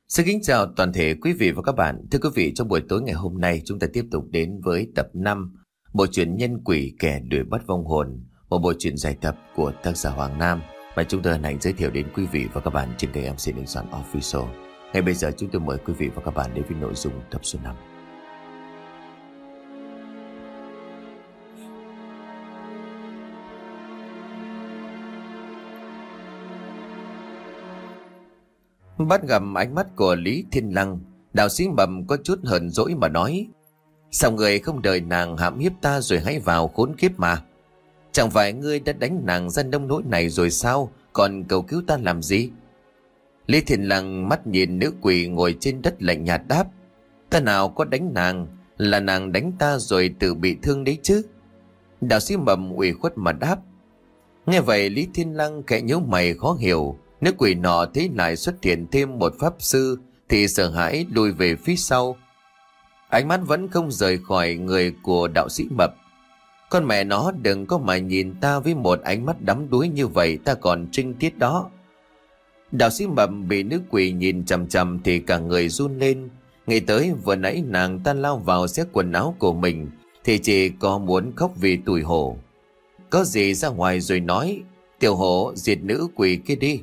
Xin kính chào toàn thể quý vị và các bạn. Thưa quý vị, trong buổi tối ngày hôm nay chúng ta tiếp tục đến với tập 5 bộ truyện Nhân Quỷ Kẻ Đuổi Bắt Vong Hồn, một bộ truyện dài tập của tác giả Hoàng Nam và chúng tôi hân hạnh giới thiệu đến quý vị và các bạn trên kênh MC Đình Soạn Official. Ngay bây giờ chúng tôi mời quý vị và các bạn đến với nội dung tập số 5. Bắt gặp ánh mắt của Lý Thiên Lăng, đạo sĩ Mầm có chút hờn dỗi mà nói: sao người không đợi nàng hãm hiếp ta rồi hãy vào khốn kiếp mà? Chẳng phải ngươi đã đánh nàng ra nông nỗi này rồi sao, còn cầu cứu ta làm gì? Lý Thiên Lăng mắt nhìn nữ quỷ ngồi trên đất lạnh nhạt đáp: ta nào có đánh nàng, là nàng đánh ta rồi tự bị thương đấy chứ. Đạo sĩ Mầm ủy khuất mà đáp. Nghe vậy Lý Thiên Lăng khẽ nhíu mày khó hiểu. Nữ quỷ nọ thấy lại xuất hiện thêm một pháp sư thì sợ hãi lùi về phía sau. Ánh mắt vẫn không rời khỏi người của đạo sĩ Mập. Con mẹ nó, đừng có mà nhìn ta với một ánh mắt đắm đuối như vậy, ta còn trinh tiết đó. Đạo sĩ Mập bị nữ quỷ nhìn chằm chằm thì cả người run lên. Nghĩ tới vừa nãy nàng ta lao vào xé quần áo của mình thì chỉ có muốn khóc vì tủi hổ. Có gì ra ngoài rồi nói. Tiểu hổ, diệt nữ quỷ kia đi.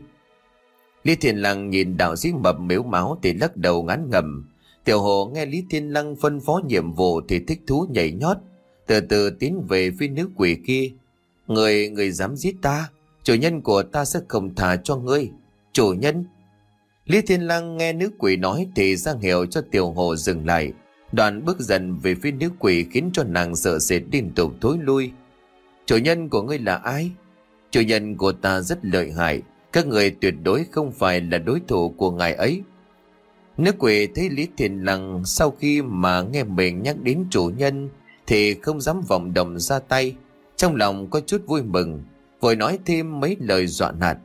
Lý Thiên Lăng nhìn đạo sĩ Mập mếu máu thì lắc đầu ngán ngẩm. Tiểu hồ nghe Lý Thiên Lăng phân phó nhiệm vụ thì thích thú nhảy nhót, từ từ tiến về phía nữ quỷ kia. Người dám giết ta, chủ nhân của ta sẽ không tha cho ngươi. Chủ nhân. Lý Thiên Lăng nghe nữ quỷ nói thì ra hiệu cho tiểu hồ dừng lại. Đoàn bước dần về phía nữ quỷ khiến cho nàng sợ sệt liên tục thối lui. Chủ nhân của ngươi là ai? Chủ nhân của ta rất lợi hại, các người tuyệt đối không phải là đối thủ của ngài ấy. Nữ quỷ thấy Lý Thiên Lăng sau khi mà nghe mình nhắc đến chủ nhân thì không dám vọng động ra tay. Trong lòng có chút vui mừng, vội nói thêm mấy lời dọa nạt.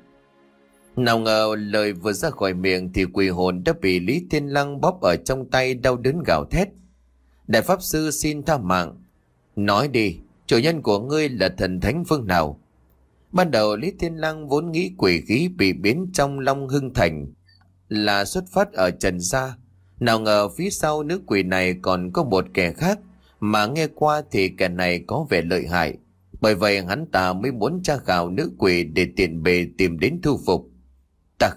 Nào ngờ lời vừa ra khỏi miệng thì quỷ hồn đã bị Lý Thiên Lăng bóp ở trong tay, đau đớn gào thét. Đại pháp sư xin tha mạng. Nói đi, chủ nhân của ngươi là thần thánh phương nào? Ban đầu Lý Thiên Lăng vốn nghĩ quỷ khí bị biến trong Long Hưng Thành là xuất phát ở Trần Gia. Nào ngờ phía sau nữ quỷ này còn có một kẻ khác, mà nghe qua thì kẻ này có vẻ lợi hại. Bởi vậy hắn ta mới muốn tra khảo nữ quỷ để tiện bề tìm đến thu phục. Ta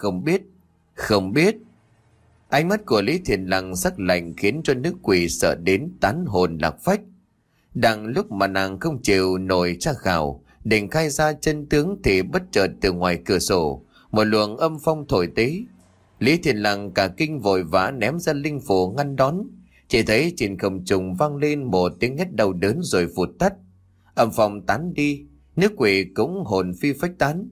không biết. Ánh mắt của Lý Thiên Lăng sắc lạnh khiến cho nữ quỷ sợ đến tán hồn lạc phách. Đang lúc mà nàng không chịu nổi tra khảo, định khai ra chân tướng thì bất chợt từ ngoài cửa sổ một luồng âm phong thổi tới. Lý Thiên Lăng cả kinh vội vã ném ra linh phù ngăn đón. Chỉ thấy trên không trung vang lên một tiếng hét đau đớn rồi vụt tắt. Âm phong tán đi, nữ quỷ cũng hồn phi phách tán.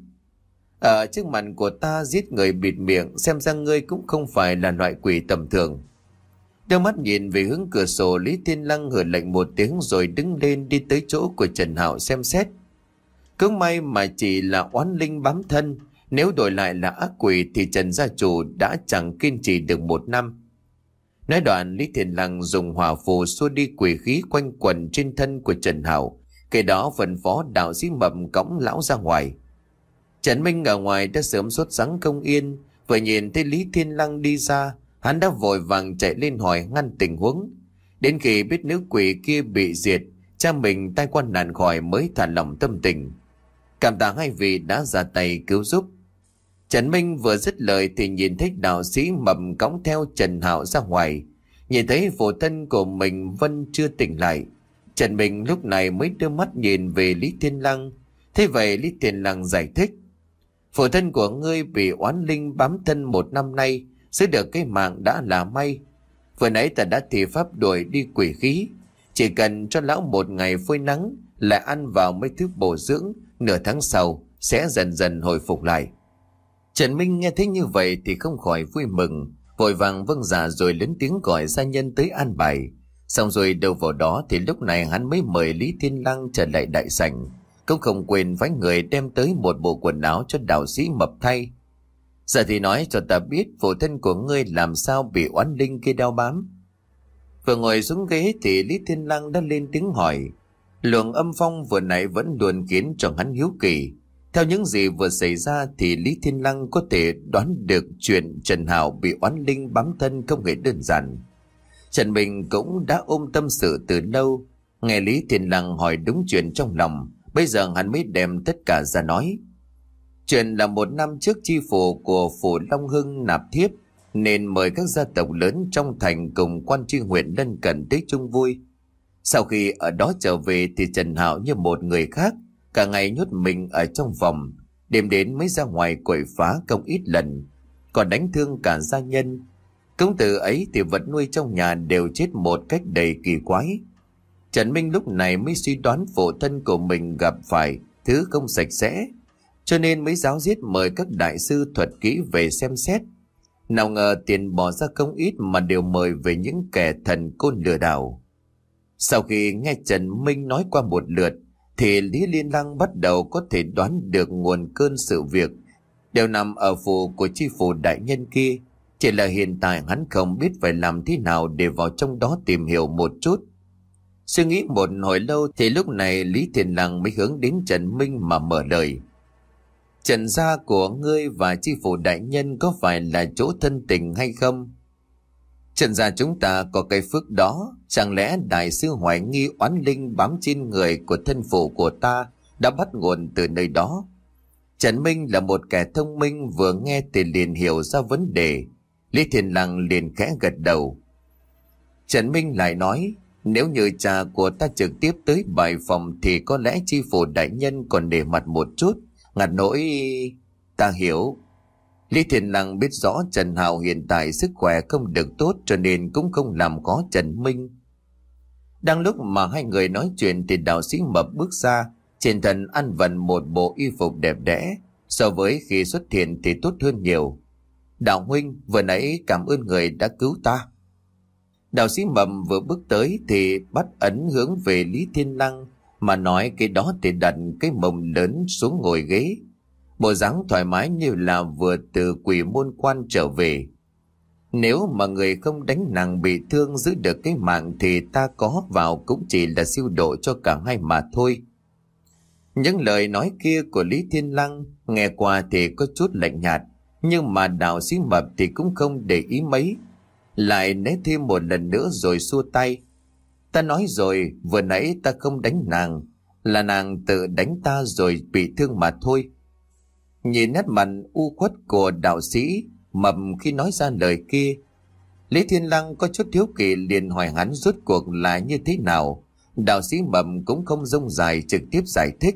Ở trước mặt của ta giết người bịt miệng, xem ra ngươi cũng không phải là loại quỷ tầm thường. Đưa mắt nhìn về hướng cửa sổ, Lý Thiên Lăng hừ lạnh một tiếng rồi đứng lên đi tới chỗ của Trần Hạo xem xét. Cứ may mà chỉ là oán linh bám thân, nếu đổi lại là ác quỷ thì Trần gia chủ đã chẳng kiên trì được 1 năm. Nói đoạn, Lý Thiên Lăng dùng hỏa phù xua đi quỷ khí quanh quẩn trên thân của Trần Hạo, kể đó phân phó đạo sĩ Mập cõng lão ra ngoài. Trần Minh ở ngoài đã sớm sốt sắng không yên, vừa nhìn thấy Lý Thiên Lăng đi ra, hắn đã vội vàng chạy lên hỏi ngăn tình huống. Đến khi biết nữ quỷ kia bị diệt, cha mình tai qua nạn khỏi mới thả lòng tâm tình. Cảm tạ hai vị đã ra tay cứu giúp. Trần Minh vừa dứt lời thì nhìn thấy đạo sĩ Mập cõng theo Trần Hạo ra ngoài. Nhìn thấy phụ thân của mình vẫn chưa tỉnh lại, Trần Minh lúc này mới đưa mắt nhìn về Lý Thiên Lăng. Thế vậy Lý Thiên Lăng giải thích: phụ thân của ngươi bị oán linh bám thân 1 năm nay, giữ được cái mạng đã là may. Vừa nãy ta đã thi pháp đuổi đi quỷ khí, chỉ cần cho lão 1 ngày phơi nắng lại ăn vào mấy thứ bổ dưỡng, nửa tháng sau sẽ dần dần hồi phục lại. Trần Minh nghe thấy như vậy thì không khỏi vui mừng, vội vàng vâng dạ rồi lớn tiếng gọi gia nhân tới an bài. Xong rồi đâu vào đó thì lúc này hắn mới mời Lý Thiên Lăng trở lại đại sảnh, cũng không quên phái người đem tới một bộ quần áo cho đạo sĩ Mập thay. Giờ thì nói cho ta biết phụ thân của ngươi làm sao bị oán linh kia đeo bám. Vừa ngồi xuống ghế thì Lý Thiên Lăng đã lên tiếng hỏi. Luồng âm phong vừa nãy vẫn luôn khiến cho hắn hiếu kỳ. Theo những gì vừa xảy ra thì Lý Thiên Lăng có thể đoán được chuyện Trần Hạo bị oán linh bám thân không hề đơn giản. Trần Bình cũng đã ôm tâm sự từ lâu, nghe Lý Thiên Lăng hỏi đúng chuyện trong lòng, bây giờ hắn mới đem tất cả ra nói. Chuyện là 1 năm trước chi phủ của phủ Long Hưng nạp thiếp, nên mời các gia tộc lớn trong thành cùng quan tri huyện lân cận tới chung vui. Sau khi ở đó trở về thì Trần Hạo như một người khác, cả ngày nhốt mình ở trong phòng, đêm đến mới ra ngoài quậy phá không ít lần, còn đánh thương cả gia nhân. Công tử ấy thì vật nuôi trong nhà đều chết một cách đầy kỳ quái. Trần Minh lúc này mới suy đoán phụ thân của mình gặp phải thứ không sạch sẽ, cho nên mới giáo giết mời các đại sư thuật kỹ về xem xét. Nào ngờ tiền bỏ ra không ít mà đều mời về những kẻ thần côn lừa đảo. Sau khi nghe Trần Minh nói qua một lượt thì Lý Liên Lăng bắt đầu có thể đoán được nguồn cơn sự việc đều nằm ở phủ của chi phủ đại nhân kia. Chỉ là hiện tại hắn không biết phải làm thế nào để vào trong đó tìm hiểu một chút. Suy nghĩ một hồi lâu thì lúc này Lý Thiên Lăng mới hướng đến Trần Minh mà mở lời. Trần gia của ngươi và chi phủ đại nhân có phải là chỗ thân tình hay không? Trần gia chúng ta có cái phước đó, chẳng lẽ đại sư hoài nghi oán linh bám trên người của thân phụ của ta đã bắt nguồn từ nơi đó? Trần Minh là một kẻ thông minh, vừa nghe thì liền hiểu ra vấn đề. Lý Thiên Lăng liền khẽ gật đầu. Trần Minh lại nói, nếu như cha của ta trực tiếp tới bài phòng thì có lẽ chi phủ đại nhân còn để mặt một chút, ngặt nỗi... Ta hiểu. Lý Thiên Lăng biết rõ Trần Hạo hiện tại sức khỏe không được tốt, cho nên cũng không làm khó Trần Minh. Đang lúc mà hai người nói chuyện thì đạo sĩ Mập bước ra, trên thân ăn vận một bộ y phục đẹp đẽ, so với khi xuất hiện thì tốt hơn nhiều. Đạo huynh, vừa nãy cảm ơn người đã cứu ta. Đạo sĩ Mập vừa bước tới thì bắt ấn hướng về Lý Thiên Lăng mà nói cái đó thì đặt cái mông lớn xuống ngồi ghế, bộ dáng thoải mái như là vừa từ quỷ môn quan trở về. Nếu mà người không đánh nàng bị thương giữ được cái mạng thì ta có vào cũng chỉ là siêu độ cho cả hai mà thôi. Những lời nói kia của Lý Thiên Lăng nghe qua thì có chút lạnh nhạt, nhưng mà đạo sĩ Mập thì cũng không để ý mấy, lại né thêm một lần nữa rồi xua tay. Ta nói rồi, vừa nãy ta không đánh nàng, là nàng tự đánh ta rồi bị thương mà thôi. Nhìn nét mặt u uất của đạo sĩ Mập khi nói ra lời kia, Lý Thiên Lăng có chút hiếu kỳ liền hỏi hắn rốt cuộc là như thế nào. Đạo sĩ Mập cũng không rông dài, trực tiếp giải thích.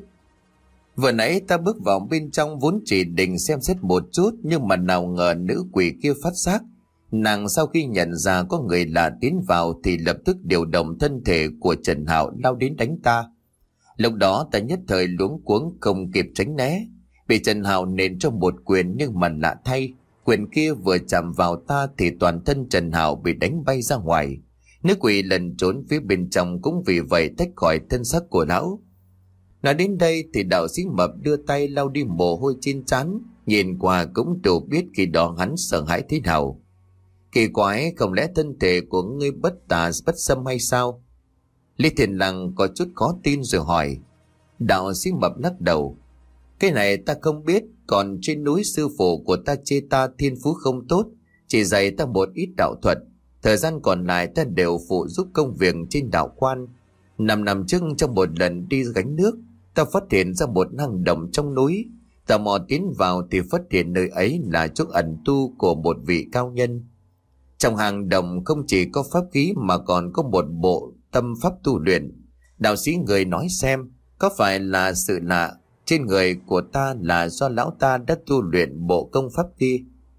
Vừa nãy ta bước vào bên trong vốn chỉ định xem xét một chút, nhưng mà nào ngờ nữ quỷ kia phát giác. Nàng sau khi nhận ra có người lạ tiến vào thì lập tức điều động thân thể của Trần Hạo lao đến đánh ta. Lúc đó ta nhất thời luống cuống không kịp tránh né, bị Trần Hạo nện cho một quyền, nhưng mà lạ thay, quyền kia vừa chạm vào ta thì toàn thân Trần Hạo bị đánh bay ra ngoài. Nữ quỷ lần trốn phía bên trong cũng vì vậy tách khỏi thân xác của lão. Nói đến đây thì đạo sĩ Mập đưa tay lau đi mồ hôi trên trán, nhìn qua cũng đủ biết khi đó hắn sợ hãi thế nào. Kỳ quái, không lẽ thân thể của ngươi bất tà bất xâm hay sao? Lý Thiên Lăng có chút khó tin rồi hỏi. Đạo sĩ Mập lắc đầu. Cái này ta không biết, còn trên núi sư phụ của ta chê ta thiên phú không tốt, chỉ dạy ta một ít đạo thuật, thời gian còn lại ta đều phụ giúp công việc trên đạo quan. 5 năm trước trong một lần đi gánh nước, ta phát hiện ra một hang động trong núi, tò mò tiến vào thì phát hiện nơi ấy là chỗ ẩn tu của một vị cao nhân. Trong hang động không chỉ có pháp khí mà còn có một bộ tâm pháp tu luyện. Đạo sĩ người nói xem có phải là sự lạ trên người của ta là do lão ta đã tu luyện bộ công pháp kia.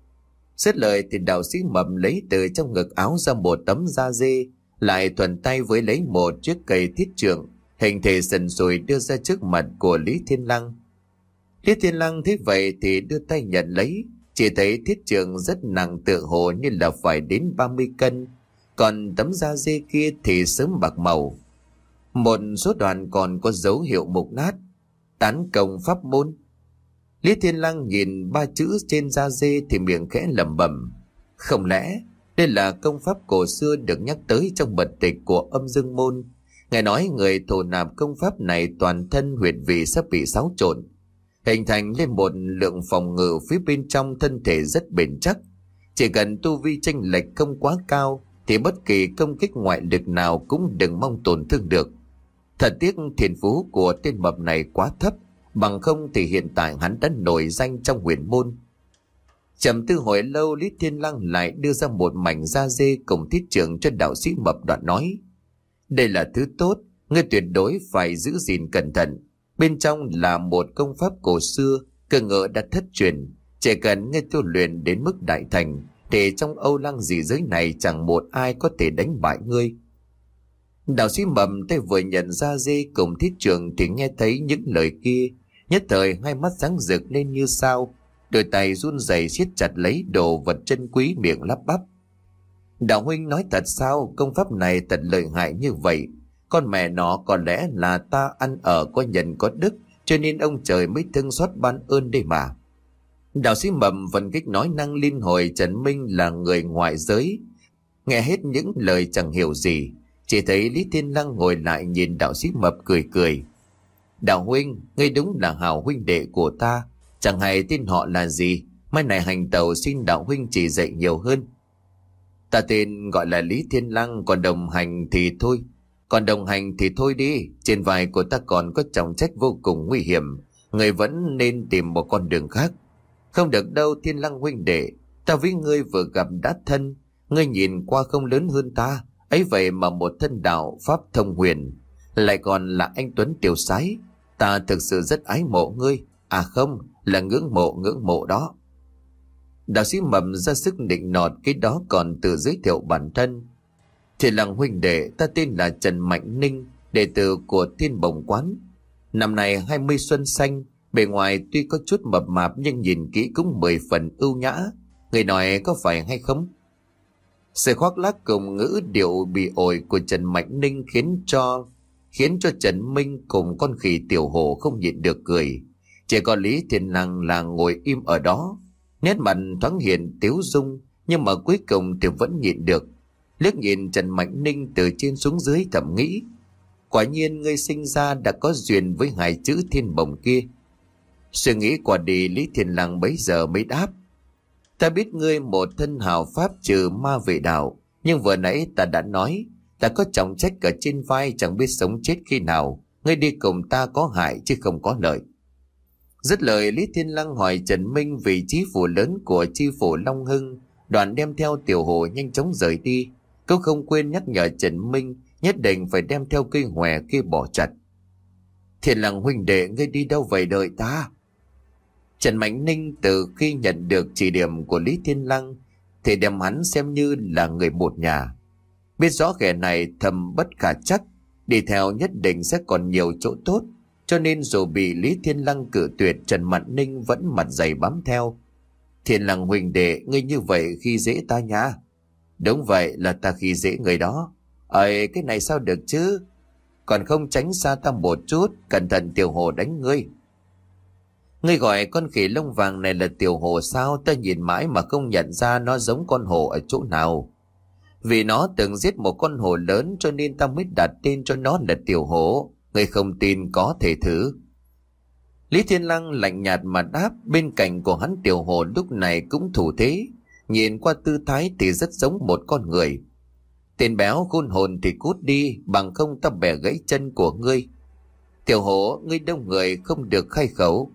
Dứt lời thì đạo sĩ Mập lấy từ trong ngực áo ra một tấm da dê, lại thuần tay với lấy một chiếc cây thiết trượng hình thể sần sùi đưa ra trước mặt của Lý Thiên Lăng. Lý Thiên Lăng thấy vậy thì đưa tay nhận lấy, chỉ thấy thiết trượng rất nặng, tựa hồ như là phải đến 30 cân, còn tấm da dê kia thì sớm bạc màu. Một số đoạn còn có dấu hiệu mục nát. Tán công pháp môn. Lý Thiên Lăng nhìn 3 chữ trên da dê thì miệng khẽ lẩm bẩm. Không lẽ đây là công pháp cổ xưa được nhắc tới trong bật tịch của Âm Dương Môn? Ngài nói người thổ nạp công pháp này toàn thân huyệt vị sắp bị xáo trộn. hình thành lên một lượng phòng ngự phía bên trong thân thể rất bền chắc. Chỉ cần tu vi chênh lệch không quá cao thì bất kỳ công kích ngoại lực nào cũng đừng mong tổn thương được. Thật tiếc thiên phú của tên mập này quá thấp, bằng không thì hiện tại hắn đã nổi danh trong huyền môn. Trầm tư hồi lâu, Lý Thiên Lăng lại đưa ra một mảnh da dê cùng thiết trường cho đạo sĩ mập, đoạn nói: đây là thứ tốt, ngươi tuyệt đối phải giữ gìn cẩn thận. Bên trong là một công pháp cổ xưa, cơ ngỡ đã thất truyền. Chỉ cần ngươi tu luyện đến mức đại thành thì trong Âu Lăng dị giới này chẳng một ai có thể đánh bại ngươi. Đạo sĩ mầm tay vừa nhận ra dê cùng thiết trường thì nghe thấy những lời kia, nhất thời hai mắt sáng rực lên như sao, đôi tay run rẩy siết chặt lấy đồ vật chân quý, miệng lắp bắp: đạo huynh nói thật sao? Công pháp này thật lợi hại như vậy? Con mẹ nó, có lẽ là ta ăn ở có nhân có đức, cho nên ông trời mới thương xót ban ơn đây mà. Đạo sĩ mầm vẫn kích nói năng liên hồi Trần Minh là người ngoại giới, nghe hết những lời chẳng hiểu gì. Chỉ thấy Lý Thiên Lăng ngồi lại nhìn đạo sĩ mập cười cười: đạo huynh, ngươi đúng là hảo huynh đệ của ta. Chẳng hay tên họ là gì, mai này hành tẩu xin đạo huynh chỉ dạy nhiều hơn. Ta tên gọi là Lý Thiên Lăng, còn đồng hành thì thôi đi. Trên vai của ta còn có trọng trách vô cùng nguy hiểm, người vẫn nên tìm một con đường khác. Không được đâu Thiên Lăng huynh đệ, ta với ngươi vừa gặp đã thân. Ngươi nhìn qua không lớn hơn ta, ấy vậy mà một thân đạo pháp thông huyền, lại còn là anh tuấn tiểu sái. Ta thực sự rất ái mộ ngươi, à không, là ngưỡng mộ đó. Đạo sĩ mầm ra sức định nọt, cái đó còn tự giới thiệu bản thân: Thiên Lăng huynh đệ, ta tên là Trần Mạnh Ninh, đệ tử của Thiên Bồng Quán. Năm nay 20 xuân xanh, bề ngoài tuy có chút mập mạp nhưng nhìn kỹ cũng 10 phần ưu nhã. Người nói có phải hay không? Sự khoác lác cùng ngữ điệu bị ổi của Trần Mạnh Ninh khiến cho Trần Minh cùng con khỉ tiểu hổ không nhịn được cười. Chỉ có Lý Thiên Lăng là ngồi im ở đó, nét mặt thoáng hiện tiếu dung, nhưng mà cuối cùng thì vẫn nhịn được. Liếc nhìn Trần Mạnh Ninh từ trên xuống dưới, thầm nghĩ: quả nhiên ngươi sinh ra đã có duyên với hai chữ Thiên Bồng kia. Suy nghĩ qua đi, Lý Thiên Lăng bấy giờ mới đáp: ta biết ngươi một thân hào pháp trừ ma vệ đạo, nhưng vừa nãy ta đã nói ta có trọng trách ở trên vai, chẳng biết sống chết khi nào. Ngươi đi cùng ta có hại chứ không có lợi. Dứt lời, Lý Thiên Lăng hỏi Trần Minh vị trí phủ lớn của chi phủ Long Hưng, đoàn đem theo tiểu hồ nhanh chóng rời đi. Cũng không quên nhắc nhở Trần Minh nhất định phải đem theo cây hòe kia bỏ chặt. Thiên Lăng huynh đệ, ngươi đi đâu vậy, đợi ta. Trần Mạnh Ninh từ khi nhận được chỉ điểm của Lý Thiên Lăng thì đem hắn xem như là người một nhà. Biết rõ kẻ này thầm bất khả chắc, đi theo nhất định sẽ còn nhiều chỗ tốt, cho nên dù bị Lý Thiên Lăng cự tuyệt, Trần Mạnh Ninh vẫn mặt dày bám theo. Thiên Lăng huynh đệ, ngươi như vậy khi dễ ta nha. Đúng vậy, là ta khi dễ người đó. Cái này sao được chứ? Còn không tránh xa ta một chút, cẩn thận tiểu hồ đánh ngươi. Ngươi gọi con khỉ lông vàng này là tiểu hồ sao? Ta nhìn mãi mà không nhận ra nó giống con hổ ở chỗ nào. Vì nó từng giết một con hổ lớn cho nên ta mới đặt tên cho nó là tiểu hổ. Ngươi không tin có thể thử. Lý Thiên Lăng lạnh nhạt mà đáp. Bên cạnh của hắn tiểu hổ lúc này cũng thủ thế, nhìn qua tư thái thì rất giống một con người. Tên béo khôn hồn thì cút đi, bằng không ta bẻ gãy chân của ngươi. Tiểu hổ, ngươi đông người không được khai khẩu.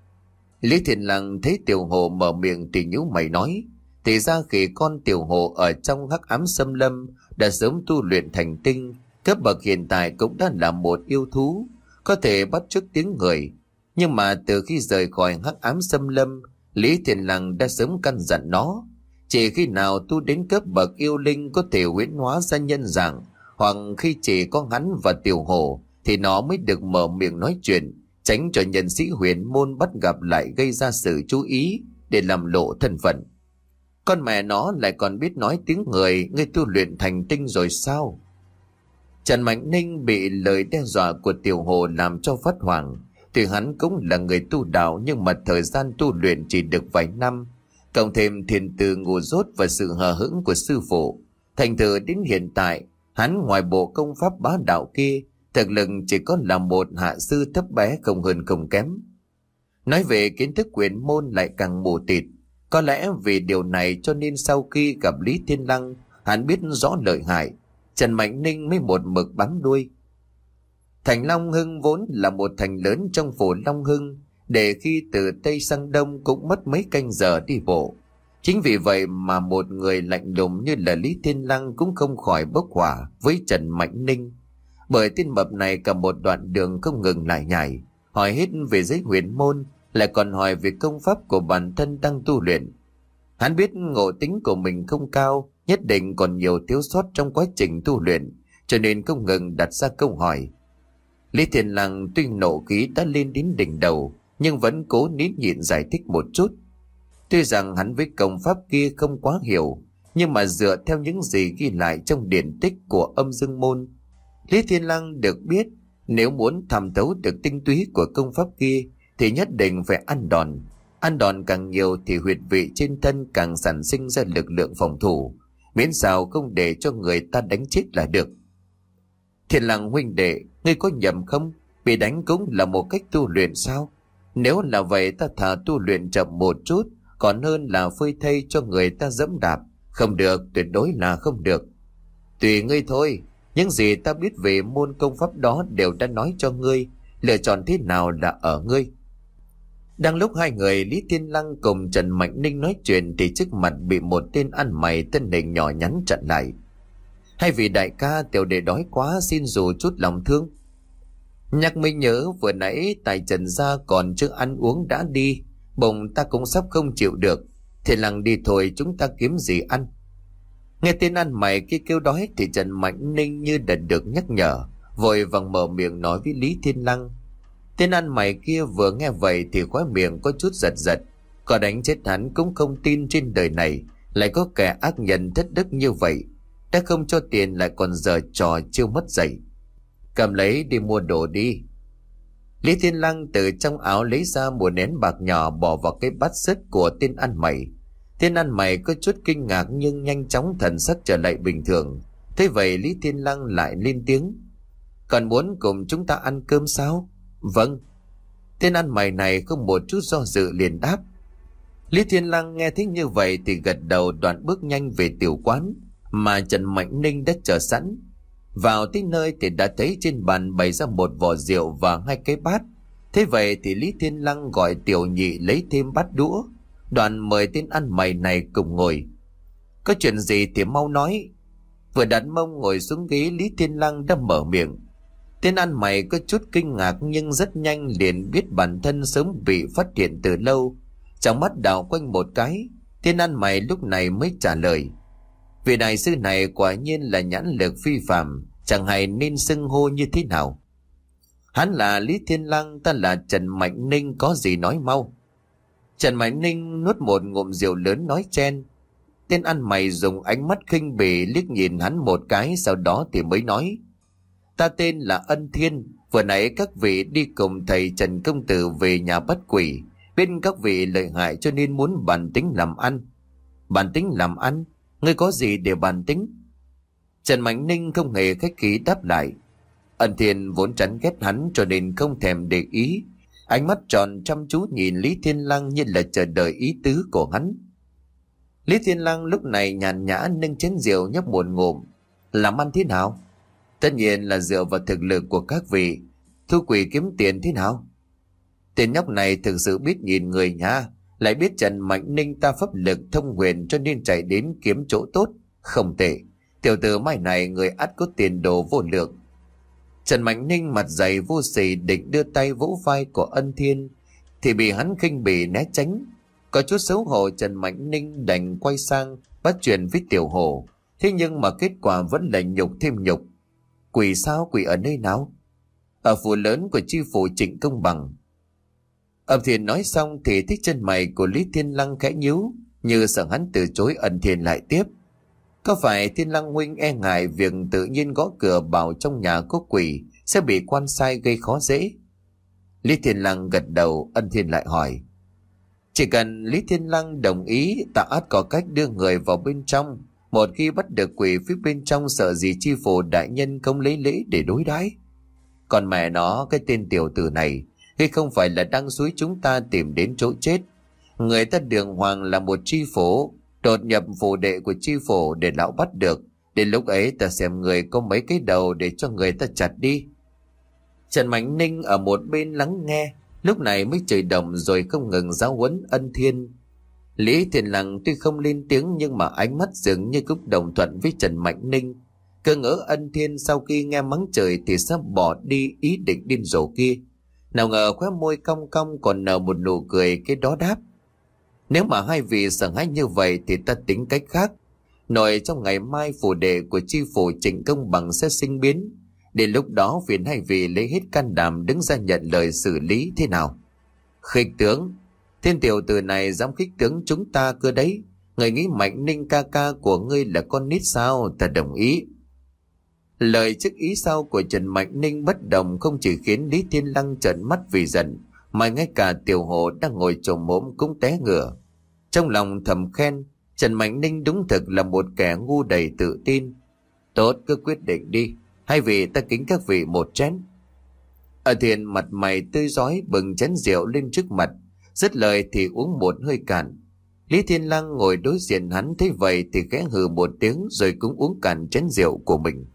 Lý Thiên Lăng thấy tiểu hổ mở miệng thì nhíu mày nói: thì ra khi con tiểu hổ ở trong hắc ám xâm lâm đã sớm tu luyện thành tinh, cấp bậc hiện tại cũng đã là một yêu thú, có thể bắt chước tiếng người. Nhưng mà từ khi rời khỏi hắc ám xâm lâm, Lý Thiên Lăng đã sớm căn dặn nó, chỉ khi nào tu đến cấp bậc yêu linh có thể huyễn hóa ra nhân dạng, hoặc khi chỉ có hắn và tiểu hổ thì nó mới được mở miệng nói chuyện, tránh cho nhân sĩ huyền môn bắt gặp lại gây ra sự chú ý để làm lộ thân phận. Con mẹ nó lại còn biết nói tiếng người, ngươi tu luyện thành tinh rồi sao? Trần Mạnh Ninh bị lời đe dọa của tiểu hồ làm cho phát hoảng. Thì hắn cũng là người tu đạo, nhưng mà thời gian tu luyện chỉ được vài năm, cộng thêm thiền từ ngu dốt và sự hờ hững của sư phụ, thành thử đến hiện tại hắn ngoài bộ công pháp bá đạo kia, thực lực chỉ có là một hạ sư thấp bé, không hơn không kém. Nói về kiến thức quyền môn lại càng mù tịt. Có lẽ vì điều này cho nên sau khi gặp Lý Thiên Lăng, hắn biết rõ lợi hại, Trần Mạnh Ninh mới một mực bám đuôi. Thành Long Hưng vốn là một thành lớn trong phủ Long Hưng, để khi từ Tây sang Đông cũng mất mấy canh giờ đi bộ. Chính vì vậy mà một người lạnh lùng như là Lý Thiên Lăng cũng không khỏi bốc hỏa với Trần Mạnh Ninh. Bởi tên mập này cả một đoạn đường không ngừng lại nhảy, hỏi hết về giới huyền môn, lại còn hỏi về công pháp của bản thân đang tu luyện. Hắn biết ngộ tính của mình không cao, nhất định còn nhiều thiếu sót trong quá trình tu luyện, cho nên không ngừng đặt ra câu hỏi. Lý Thiên Lăng tuy nộ khí đã lên đến đỉnh đầu, nhưng vẫn cố nín nhịn giải thích một chút. Tuy rằng hắn với công pháp kia không quá hiểu, nhưng mà dựa theo những gì ghi lại trong điển tích của Âm Dương Môn, Lý Thiên Lăng được biết nếu muốn thăm thấu được tinh túy của công pháp kia thì nhất định phải ăn đòn. Ăn đòn càng nhiều thì huyệt vị trên thân càng sản sinh ra lực lượng phòng thủ, miễn sao không để cho người ta đánh chết là được. Thiên Lăng huynh đệ, ngươi có nhầm không? Bị đánh cũng là một cách tu luyện sao? Nếu là vậy ta thà tu luyện chậm một chút, còn hơn là phơi thây cho người ta dẫm đạp. Không được, tuyệt đối là không được. Tùy ngươi thôi, những gì ta biết về môn công pháp đó đều đã nói cho ngươi, lựa chọn thế nào là ở ngươi. Đang lúc hai người Lý Thiên Lăng cùng Trần Mạnh Ninh nói chuyện thì trước mặt bị một tên ăn mày thân hình nhỏ nhắn chặn lại. Hay vì đại ca, tiểu đệ đói quá, xin dù chút lòng thương. Nhắc mới nhớ vừa nãy tại Trần gia còn chưa ăn uống đã đi, bụng ta cũng sắp không chịu được. Thiên Lăng đi thôi, chúng ta kiếm gì ăn. Nghe tên ăn mày kia kêu đói thì Trần Mạnh Ninh như đã được nhắc nhở, vội vàng mở miệng nói với Lý Thiên Lăng. Tên ăn mày kia vừa nghe vậy thì khóe miệng có chút giật giật, có đánh chết hắn cũng không tin trên đời này lại có kẻ ác nhân thất đức như vậy, đã không cho tiền lại còn giở trò chiêu mất dạy. Cầm lấy đi mua đồ đi. Lý Thiên Lăng từ trong áo lấy ra một nén bạc nhỏ bỏ vào cái bát sứt của tên ăn mày. Tên ăn mày có chút kinh ngạc nhưng nhanh chóng thần sắc trở lại bình thường. Thế vậy Lý Thiên Lăng lại lên tiếng. Còn muốn cùng chúng ta ăn cơm sao? Vâng. Tên ăn mày này không một chút do dự liền đáp. Lý Thiên Lăng nghe thấy như vậy thì gật đầu, đoạn bước nhanh về tiểu quán mà Trần Mạnh Ninh đã chờ sẵn. Vào tới nơi thì đã thấy trên bàn bày ra một vò rượu và hai cái bát. Thế vậy thì Lý Thiên Lăng gọi tiểu nhị lấy thêm bát đũa, đoạn mời tên ăn mày này cùng ngồi. Có chuyện gì thì mau nói. Vừa đặt mông ngồi xuống ghế, Lý Thiên Lăng đã mở miệng. Tên ăn mày có chút kinh ngạc nhưng rất nhanh liền biết bản thân sớm bị phát hiện từ lâu. Trong mắt đảo quanh một cái, tên ăn mày lúc này mới trả lời. Vị đại sư này quả nhiên là nhãn lực phi phàm, chẳng hay nên xưng hô như thế nào. Hắn là Lý Thiên Lăng, ta là Trần Mạnh Ninh, có gì nói mau. Trần Mạnh Ninh nuốt một ngụm rượu lớn nói chen. Tên ăn mày dùng ánh mắt khinh bỉ liếc nhìn hắn một cái, sau đó thì mới nói. Ta tên là Ân Thiên, vừa nãy các vị đi cùng thầy Trần Công Tử về nhà bắt quỷ, biết các vị lợi hại cho nên muốn bàn tính làm ăn. Bàn tính làm ăn? Ngươi có gì để bàn tính? Trần Mạnh Ninh không hề khách khí đáp lại. Ân Thiên vốn chán ghét hắn cho nên không thèm để ý, ánh mắt tròn chăm chú nhìn Lý Thiên Lăng như là chờ đợi ý tứ của hắn. Lý Thiên Lăng lúc này nhàn nhã nâng chén rượu nhấp một ngụm. Làm ăn thế nào? Tất nhiên là dựa vào thực lực của các vị. Thu quỷ kiếm tiền thế nào? Tên nhóc này thực sự biết nhìn người nha, lại biết Trần Mạnh Ninh ta pháp lực thông huyền cho nên chạy đến kiếm chỗ tốt. Không tệ, tiểu tử mai này người ắt có tiền đồ vô lượng. Trần Mạnh Ninh mặt dày vô sỉ định đưa tay vỗ vai của Ân Thiên thì bị hắn khinh bỉ né tránh. Có chút xấu hổ, Trần Mạnh Ninh đành quay sang bắt chuyện với Tiểu Hổ. Thế nhưng mà kết quả vẫn là nhục thêm nhục. Quỷ sao? Quỷ ở nơi nào? Ở phủ lớn của chi phủ Trịnh Công Bằng. Ân Thiên nói xong thì thích chân mày của Lý Thiên Lăng khẽ nhíu, như sợ hắn từ chối. Ân Thiên lại tiếp. Có phải Thiên Lăng huynh e ngại việc tự nhiên gõ cửa bảo trong nhà có quỷ sẽ bị quan sai gây khó dễ? Lý Thiên Lăng gật đầu. Ân Thiên lại hỏi. Chỉ cần Lý Thiên Lăng đồng ý, ta ắt có cách đưa người vào bên trong. Một khi bắt được quỷ phía bên trong, sợ gì chi phủ đại nhân không lấy lễ để đối đãi. Còn mẹ nó, cái tên tiểu tử này hay không phải là đang xúi chúng ta tìm đến chỗ chết. Người ta đường hoàng là một tri phủ, đột nhập phủ đệ của tri phủ để lão bắt được. Đến lúc ấy ta xem người có mấy cái đầu để cho người ta chặt đi. Trần Mạnh Ninh ở một bên lắng nghe, lúc này mới chửi đồng rồi không ngừng giáo huấn Ân Thiên. Lý Thiên Lăng tuy không lên tiếng nhưng mà ánh mắt dường như cũng đồng thuận với Trần Mạnh Ninh. Cơ ngỡ Ân Thiên sau khi nghe mắng trời thì sắp bỏ đi ý định điên rồ kia. Nào ngờ khóe môi cong cong còn nở một nụ cười, cái đó đáp: nếu mà hai vị sợ hãi như vậy thì ta tính cách khác. Nội trong ngày mai phủ đệ của chi phủ Trịnh Công Bằng sẽ sinh biến. Đến lúc đó phiền hai vị lấy hết can đảm đứng ra nhận lời xử lý thế nào. Khích tướng, thiên tiểu tử này dám khích tướng chúng ta cơ đấy. Người nghĩ Mạnh Ninh ca ca của ngươi là con nít sao? Ta đồng ý. Lời trước ý sau của Trần Mạnh Ninh bất đồng không chỉ khiến Lý Thiên Lăng trợn mắt vì giận, mà ngay cả Tiểu Hồ đang ngồi chồm mốm cũng té ngửa. Trong lòng thầm khen, Trần Mạnh Ninh đúng thực là một kẻ ngu đầy tự tin. Tốt, cứ quyết định đi, hai vị ta kính các vị một chén. Ở Thiền mặt mày tươi rói bừng chén rượu lên trước mặt, dứt lời thì uống một hơi cạn. Lý Thiên Lăng ngồi đối diện hắn thấy vậy thì khẽ hừ một tiếng rồi cũng uống cạn chén rượu của mình.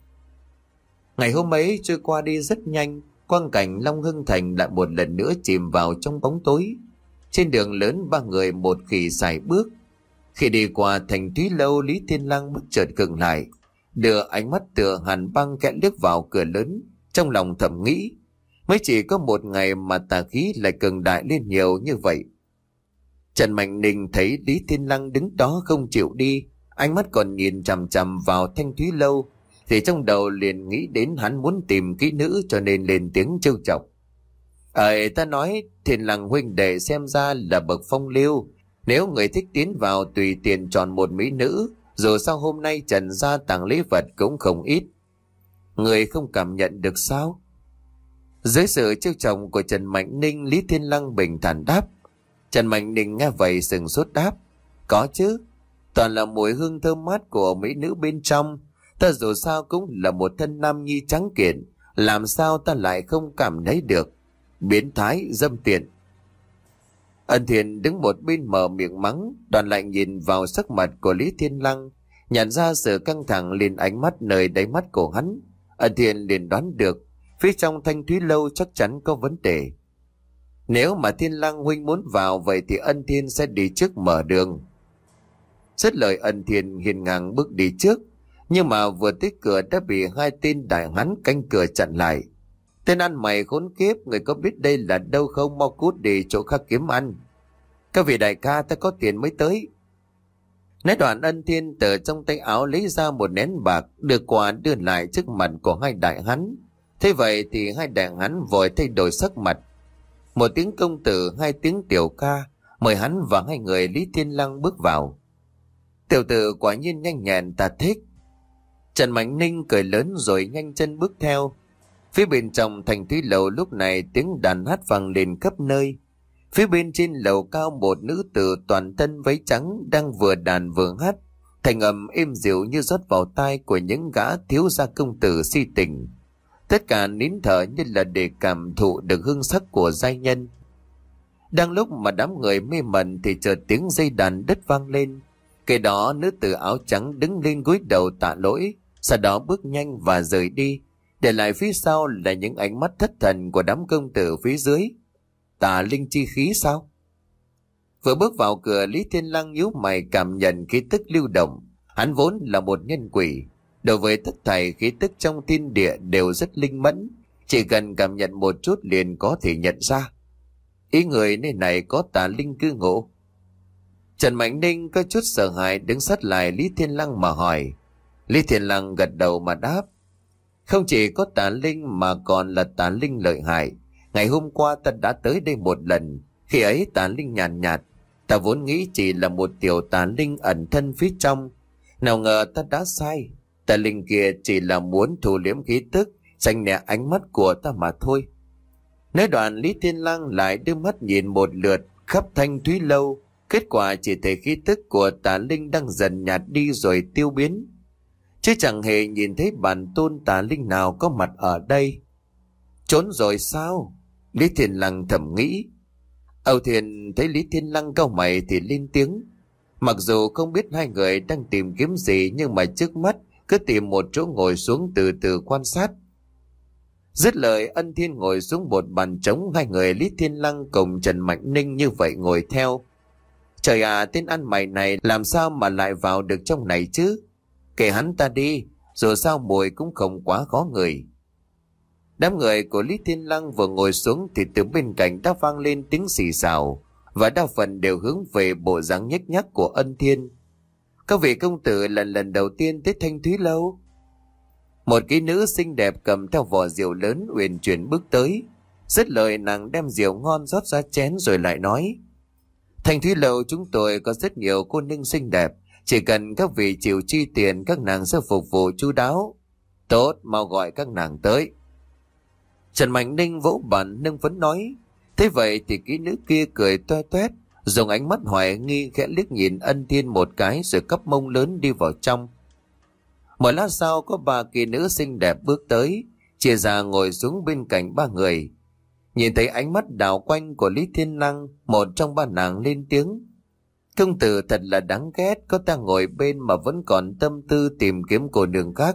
Ngày hôm ấy trôi qua đi rất nhanh, quang cảnh Long Hưng Thành lại một lần nữa chìm vào trong bóng tối. Trên đường lớn ba người một khỉ sải bước. Khi đi qua thành Thúy Lâu, Lý Thiên Lăng bất chợt khựng lại, đưa ánh mắt tựa hàn băng kẽ liếc vào cửa lớn, trong lòng thầm nghĩ, mới chỉ có một ngày mà tà khí lại cường đại lên nhiều như vậy. Trần Mạnh Ninh thấy Lý Thiên Lăng đứng đó không chịu đi, ánh mắt còn nhìn chằm chằm vào thanh Thúy Lâu, thì trong đầu liền nghĩ đến hắn muốn tìm kỹ nữ cho nên lên tiếng trêu chọc. Ta nói Thiên Lăng huynh đệ xem ra là bậc phong lưu, nếu người thích tiến vào tùy tiền chọn một mỹ nữ, dù sao hôm nay Trần gia tặng lễ vật cũng không ít. Người không cảm nhận được sao? Dưới sự trêu chọc của Trần Mạnh Ninh, Lý Thiên Lăng bình thản đáp. Trần Mạnh Ninh nghe vậy sừng sốt đáp: có chứ, toàn là mùi hương thơm mát của mỹ nữ bên trong. Ta dù sao cũng là một thân nam nhi trắng kiện, làm sao ta lại không cảm thấy được? Biến thái dâm tiện. Ân Thiền đứng một bên mở miệng mắng, Đoàn lại nhìn vào sắc mặt của Lý Thiên Lăng, nhận ra sự căng thẳng liền ánh mắt nơi đáy mắt của hắn. Ân Thiền liền đoán được phía trong thanh Thúy Lâu chắc chắn có vấn đề. Nếu mà Thiên Lăng huynh muốn vào vậy thì Ân Thiên sẽ đi trước mở đường. Dứt lời Ân Thiên hiên ngang bước đi trước, nhưng mà vừa tới cửa đã bị hai tên đại hán canh cửa chặn lại. Tên ăn mày khốn kiếp, người có biết đây là đâu không? Mau cút đi chỗ khác kiếm ăn. Các vị đại ca, ta có tiền mới tới. Nói đoạn Ân Thiên từ trong tay áo lấy ra một nén bạc, được quà đưa lại trước mặt của hai đại hán. Thế vậy thì hai đại hán vội thay đổi sắc mặt. Một tiếng công tử, hai tiếng tiểu ca, mời hắn và hai người Lý Thiên Lăng bước vào. Tiểu tử quả nhiên nhanh nhẹn, ta thích. Trần Mạnh Ninh cười lớn rồi nhanh chân bước theo. Phía bên trong thành Thúy Lầu lúc này tiếng đàn hát vang lên khắp nơi. Phía bên trên lầu cao một nữ tử toàn thân váy trắng đang vừa đàn vừa hát, thành âm êm dịu như rót vào tai của những gã thiếu gia công tử si tình. Tất cả nín thở như là để cảm thụ được hương sắc của giai nhân. Đang lúc mà đám người mê mẩn thì chợt tiếng dây đàn đất vang lên. Kế đó nữ tử áo trắng đứng lên cúi đầu tạ lỗi, sau đó bước nhanh và rời đi, để lại phía sau là những ánh mắt thất thần của đám công tử phía dưới. Tà linh chi khí sao? Vừa bước vào cửa, Lý Thiên Lăng nhíu mày cảm nhận khí tức lưu động. Hắn vốn là một nhân quỷ, đối với tất thảy khí tức trong thiên địa đều rất linh mẫn, chỉ cần cảm nhận một chút liền có thể nhận ra. Ý người nơi này có tà linh cư ngụ. Trần Mạnh Ninh có chút sợ hãi đứng sát lại Lý Thiên Lăng mà hỏi. Lý Thiên Lăng gật đầu mà đáp. Không chỉ có tà linh mà còn là tà linh lợi hại. Ngày hôm qua ta đã tới đây một lần, khi ấy tà linh nhàn nhạt, ta vốn nghĩ chỉ là một tiểu tà linh ẩn thân phía trong. Nào ngờ ta đã sai, tà linh kia chỉ là muốn thu liếm khí tức, tránh né ánh mắt của ta mà thôi. Nói đoạn Lý Thiên Lăng lại đưa mắt nhìn một lượt khắp thanh Thúy Lâu, kết quả chỉ thấy khí tức của tà linh đang dần nhạt đi rồi tiêu biến, chứ chẳng hề nhìn thấy bản tôn tà linh nào có mặt ở đây. Trốn rồi sao? Lý Thiên Lăng thầm nghĩ. Âu Thiên thấy Lý Thiên Lăng cau mày thì lên tiếng. Mặc dù không biết hai người đang tìm kiếm gì, nhưng mà trước mắt cứ tìm một chỗ ngồi xuống từ từ quan sát. Dứt lời, Ân Thiên ngồi xuống một bàn trống, hai người Lý Thiên Lăng cùng Trần Mạnh Ninh như vậy ngồi theo. Trời à, tên ăn mày này làm sao mà lại vào được trong này chứ? Kể hắn ta đi, dù sao mùi cũng không quá khó người. Đám người của Lý Thiên Lăng vừa ngồi xuống thì từ bên cạnh đã vang lên tiếng xì xào, và đa phần đều hướng về bộ dáng nhếch nhác của Ân Thiên. Các vị công tử lần đầu tiên tới Thanh Thúy Lâu. Một kỹ nữ xinh đẹp cầm theo vò rượu lớn uyển chuyển bước tới. Dứt lời, nàng đem rượu ngon rót ra chén rồi lại nói: Thanh Thúy Lâu chúng tôi có rất nhiều cô nương xinh đẹp, chỉ cần các vị chịu chi tiền, các nàng sẽ phục vụ chu đáo. Tốt, mau gọi các nàng tới. Trần Mạnh Ninh vỗ bàn nâng vấn nói. Thế vậy thì kỹ nữ kia cười toe toét, dùng ánh mắt hoài nghi khẽ liếc nhìn Ân Thiên một cái rồi cắp mông lớn đi vào trong. Một lát sau có ba kỹ nữ xinh đẹp bước tới, chia ra ngồi xuống bên cạnh ba người. Nhìn thấy ánh mắt đảo quanh của Lý Thiên Lăng, một trong ba nàng lên tiếng: Công tử thật là đáng ghét, có ta ngồi bên mà vẫn còn tâm tư tìm kiếm cô nương khác.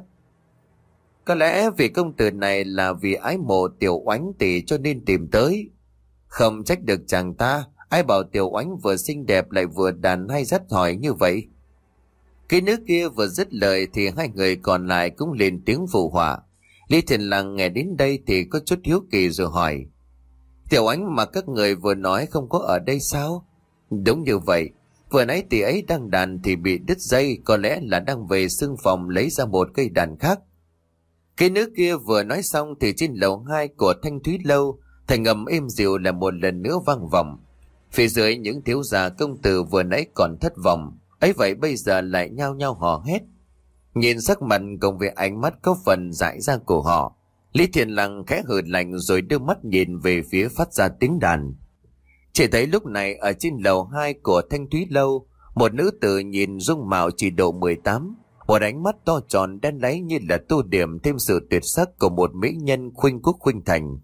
Có lẽ vì công tử này là vì ái mộ Tiểu Oánh tỷ cho nên tìm tới. Không trách được chàng ta, ai bảo Tiểu Oánh vừa xinh đẹp lại vừa đàn hay rất hỏi như vậy. Cái nước kia vừa dứt lời thì hai người còn lại cũng lên tiếng phụ họa. Lý Thiên Lăng nghe đến đây thì có chút hiếu kỳ rồi hỏi: Tiểu Oánh mà các người vừa nói không có ở đây sao? Đúng như vậy, vừa nãy tỷ ấy đang đàn thì bị đứt dây, có lẽ là đang về xương phòng lấy ra một cây đàn khác. Cái nữ kia vừa nói xong thì trên lầu 2 của Thanh Thúy Lâu, thành âm êm dịu là một lần nữa vang vọng. Phía dưới những thiếu gia công tử vừa nãy còn thất vọng, ấy vậy bây giờ lại nhao nhao hò hét. Nhìn sắc mặt cùng với ánh mắt có phần dại ra của họ, Lý Thiên Lăng khẽ hừ lạnh rồi đưa mắt nhìn về phía phát ra tiếng đàn. Chỉ thấy lúc này ở trên lầu 2 của Thanh Thúy Lâu, một nữ tử nhìn dung mạo chỉ độ 18, một ánh mắt to tròn đen láy như là tô điểm thêm sự tuyệt sắc của một mỹ nhân khuynh quốc khuynh thành.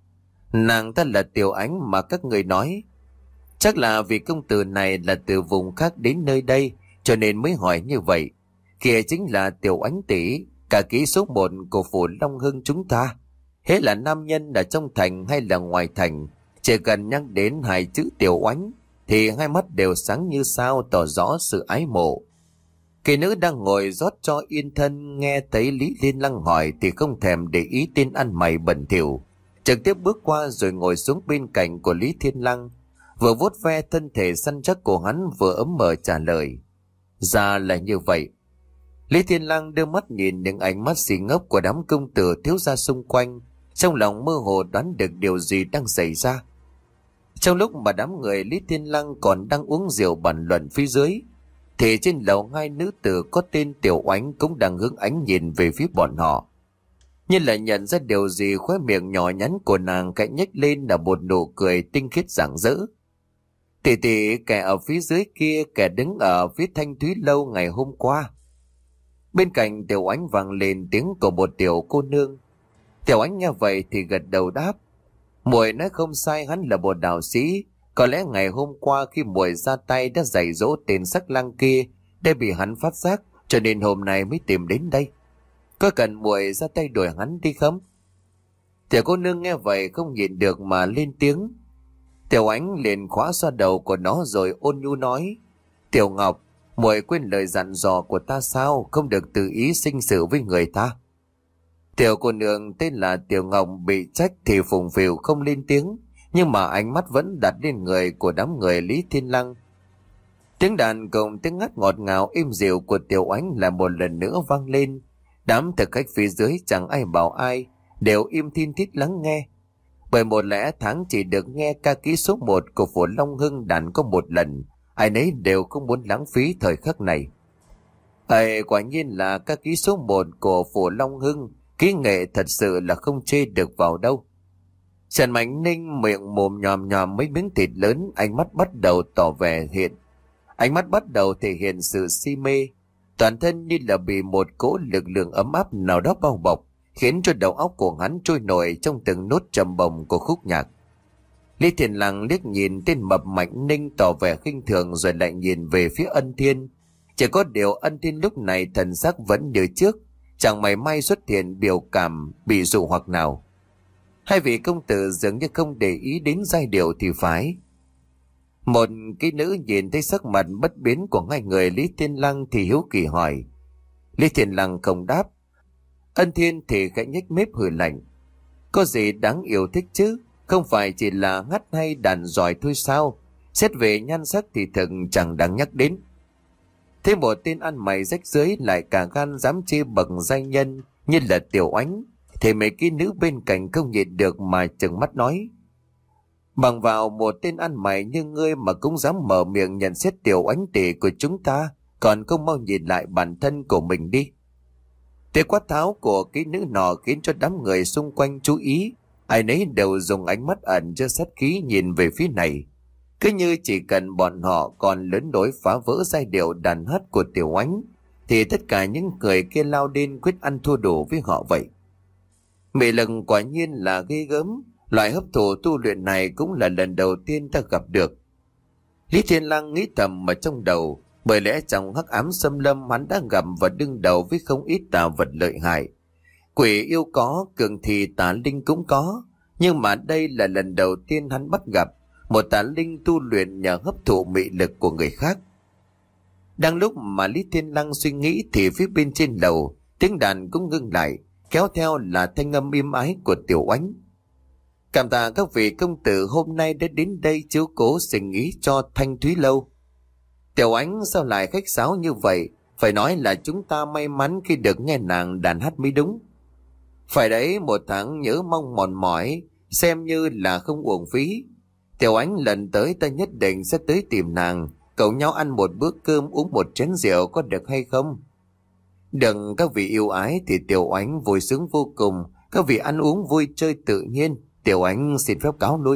Nàng ta là Tiểu Ánh mà các người nói. Chắc là vì công tử này là từ vùng khác đến nơi đây cho nên mới hỏi như vậy. Kia chính là Tiểu Ánh tỷ, cả kỹ số 1 của phủ Long Hưng chúng ta. Hết là nam nhân ở trong thành hay là ngoài thành, chỉ cần nhắc đến hai chữ Tiểu Ánh thì hai mắt đều sáng như sao, tỏ rõ sự ái mộ. Kỳ nữ đang ngồi rót cho yên thân nghe thấy Lý Thiên Lăng hỏi thì không thèm để ý tên ăn mày bẩn thỉu, trực tiếp bước qua rồi ngồi xuống bên cạnh của Lý Thiên Lăng, vừa vuốt ve thân thể săn chắc của hắn vừa ấm mờ trả lời: Ra là như vậy. Lý Thiên Lăng đưa mắt nhìn những ánh mắt xì ngốc của đám công tử thiếu gia xung quanh, trong lòng mơ hồ đoán được điều gì đang xảy ra. Trong lúc mà đám người Lý Thiên Lăng còn đang uống rượu bàn luận phía dưới, thì trên lầu 2 nữ tử có tên Tiểu Oánh cũng đang hướng ánh nhìn về phía bọn họ. Như là nhận ra điều gì, khóe miệng nhỏ nhắn của nàng cạnh nhếch lên là một nụ cười tinh khiết rạng rỡ. Tỷ kẻ ở phía dưới kia, kẻ đứng ở phía Thanh Thúy Lâu ngày hôm qua. Bên cạnh Tiểu Oánh vang lên tiếng của một tiểu cô nương. Tiểu Oánh nghe vậy thì gật đầu đáp: Muội nói không sai, hắn là một đạo sĩ. Có lẽ ngày hôm qua khi muội ra tay đã dạy dỗ tên sắc lang kia để bị hắn phát giác, cho nên hôm nay mới tìm đến đây. Có cần muội ra tay đuổi hắn đi không? Tiểu cô nương nghe vậy không nhịn được mà lên tiếng. Tiểu Ánh liền khóa xoa đầu của nó rồi ôn nhu nói: Tiểu Ngọc, muội quên lời dặn dò của ta sao, không được tự ý sinh sự với người ta. Tiểu cô nương tên là Tiểu Ngọc bị trách thì phùng phìu không lên tiếng, nhưng mà ánh mắt vẫn đặt lên người của đám người Lý Thiên Lăng. Tiếng đàn cùng tiếng ngắt ngọt ngào êm dịu của Tiểu Ánh là một lần nữa vang lên. Đám thực khách phía dưới chẳng ai bảo ai, đều im thin thít lắng nghe. Bởi một lẽ tháng chỉ được nghe ca kỹ số 1 của phủ Long Hưng đàn có một lần, ai nấy đều không muốn lãng phí thời khắc này. Quả nhiên là ca kỹ số 1 của phủ Long Hưng, kỹ nghệ thật sự là không chê được vào đâu. Trần Mạnh Ninh miệng mồm nhòm nhòm mấy miếng thịt lớn, ánh mắt bắt đầu thể hiện sự si mê, toàn thân như là bị một cỗ lực lượng ấm áp nào đó bao bọc, khiến cho đầu óc của hắn trôi nổi trong từng nốt trầm bồng của khúc nhạc. Lý Thiên Lăng liếc nhìn tên mập Mạnh Ninh tỏ vẻ khinh thường rồi lại nhìn về phía Ân Thiên. Chỉ có điều Ân Thiên lúc này thần sắc vẫn như trước, chẳng mảy may xuất hiện biểu cảm bị dụ hoặc nào. Hai vị công tử dường như không để ý đến giai điệu thì phải. Một kỹ nữ nhìn thấy sắc mặt bất biến của hai người Lý Thiên Lăng thì hiếu kỳ hỏi. Lý Thiên Lăng không đáp. Ân Thiên thì khẽ nhếch mép hừ lạnh. Có gì đáng yêu thích chứ, không phải chỉ là hát hay đàn giỏi thôi sao? Xét về nhan sắc thì thật chẳng đáng nhắc đến. Thế một tên ăn mày rách rưới lại cả gan dám chê bậc danh nhân như là Tiểu Oánh, thì mấy kỹ nữ bên cạnh không nhịn được mà trừng mắt nói. Bằng vào một tên ăn mày như ngươi mà cũng dám mở miệng nhận xét Tiểu Oánh tỷ của chúng ta, còn không mau nhìn lại bản thân của mình đi. Tiếng quát tháo của kỹ nữ nọ khiến cho đám người xung quanh chú ý, ai nấy đều dùng ánh mắt ẩn chứa sát khí nhìn về phía này. Cứ như chỉ cần bọn họ còn lớn đối phá vỡ giai điệu đàn hát của Tiểu Oánh, thì tất cả những người kia lao đến quyết ăn thua đủ với họ vậy. Mị lực quả nhiên là ghê gớm, loại hấp thụ tu luyện này cũng là lần đầu tiên ta gặp được. Lý Thiên Lăng nghĩ thầm ở trong đầu, bởi lẽ trong hắc ám xâm lâm hắn đã gặp và đương đầu với không ít tà vật lợi hại. Quỷ yêu có, cường thì tà linh cũng có, nhưng mà đây là lần đầu tiên hắn bắt gặp một tà linh tu luyện nhờ hấp thụ mị lực của người khác. Đang lúc mà Lý Thiên Lăng suy nghĩ thì phía bên trên lầu, tiếng đàn cũng ngưng lại, kéo theo là thanh âm im ái của Tiểu Oánh. Cảm tạ các vị công tử hôm nay đã đến đây chiếu cố sinh ý cho Thanh Thúy Lâu. Tiểu Oánh sao lại khách sáo như vậy? Phải nói là chúng ta may mắn khi được nghe nàng đàn hát mới đúng. Phải đấy, một tháng nhớ mong mòn mỏi, xem như là không uổng phí. Tiểu Oánh lần tới ta nhất định sẽ tới tìm nàng, cậu nhau ăn một bữa cơm uống một chén rượu có được hay không? Đừng, các vị yêu ái thì Tiểu Oánh vui sướng vô cùng, các vị ăn uống vui chơi tự nhiên, Tiểu Oánh xin phép cáo lui.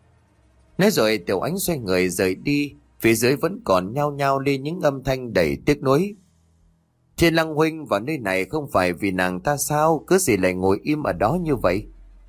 Nói rồi Tiểu Oánh xoay người rời đi, phía dưới vẫn còn nhao nhao lên những âm thanh đầy tiếc nuối. Thiên Lăng huynh vào nơi này không phải vì nàng ta sao, cứ gì lại ngồi im ở đó như vậy?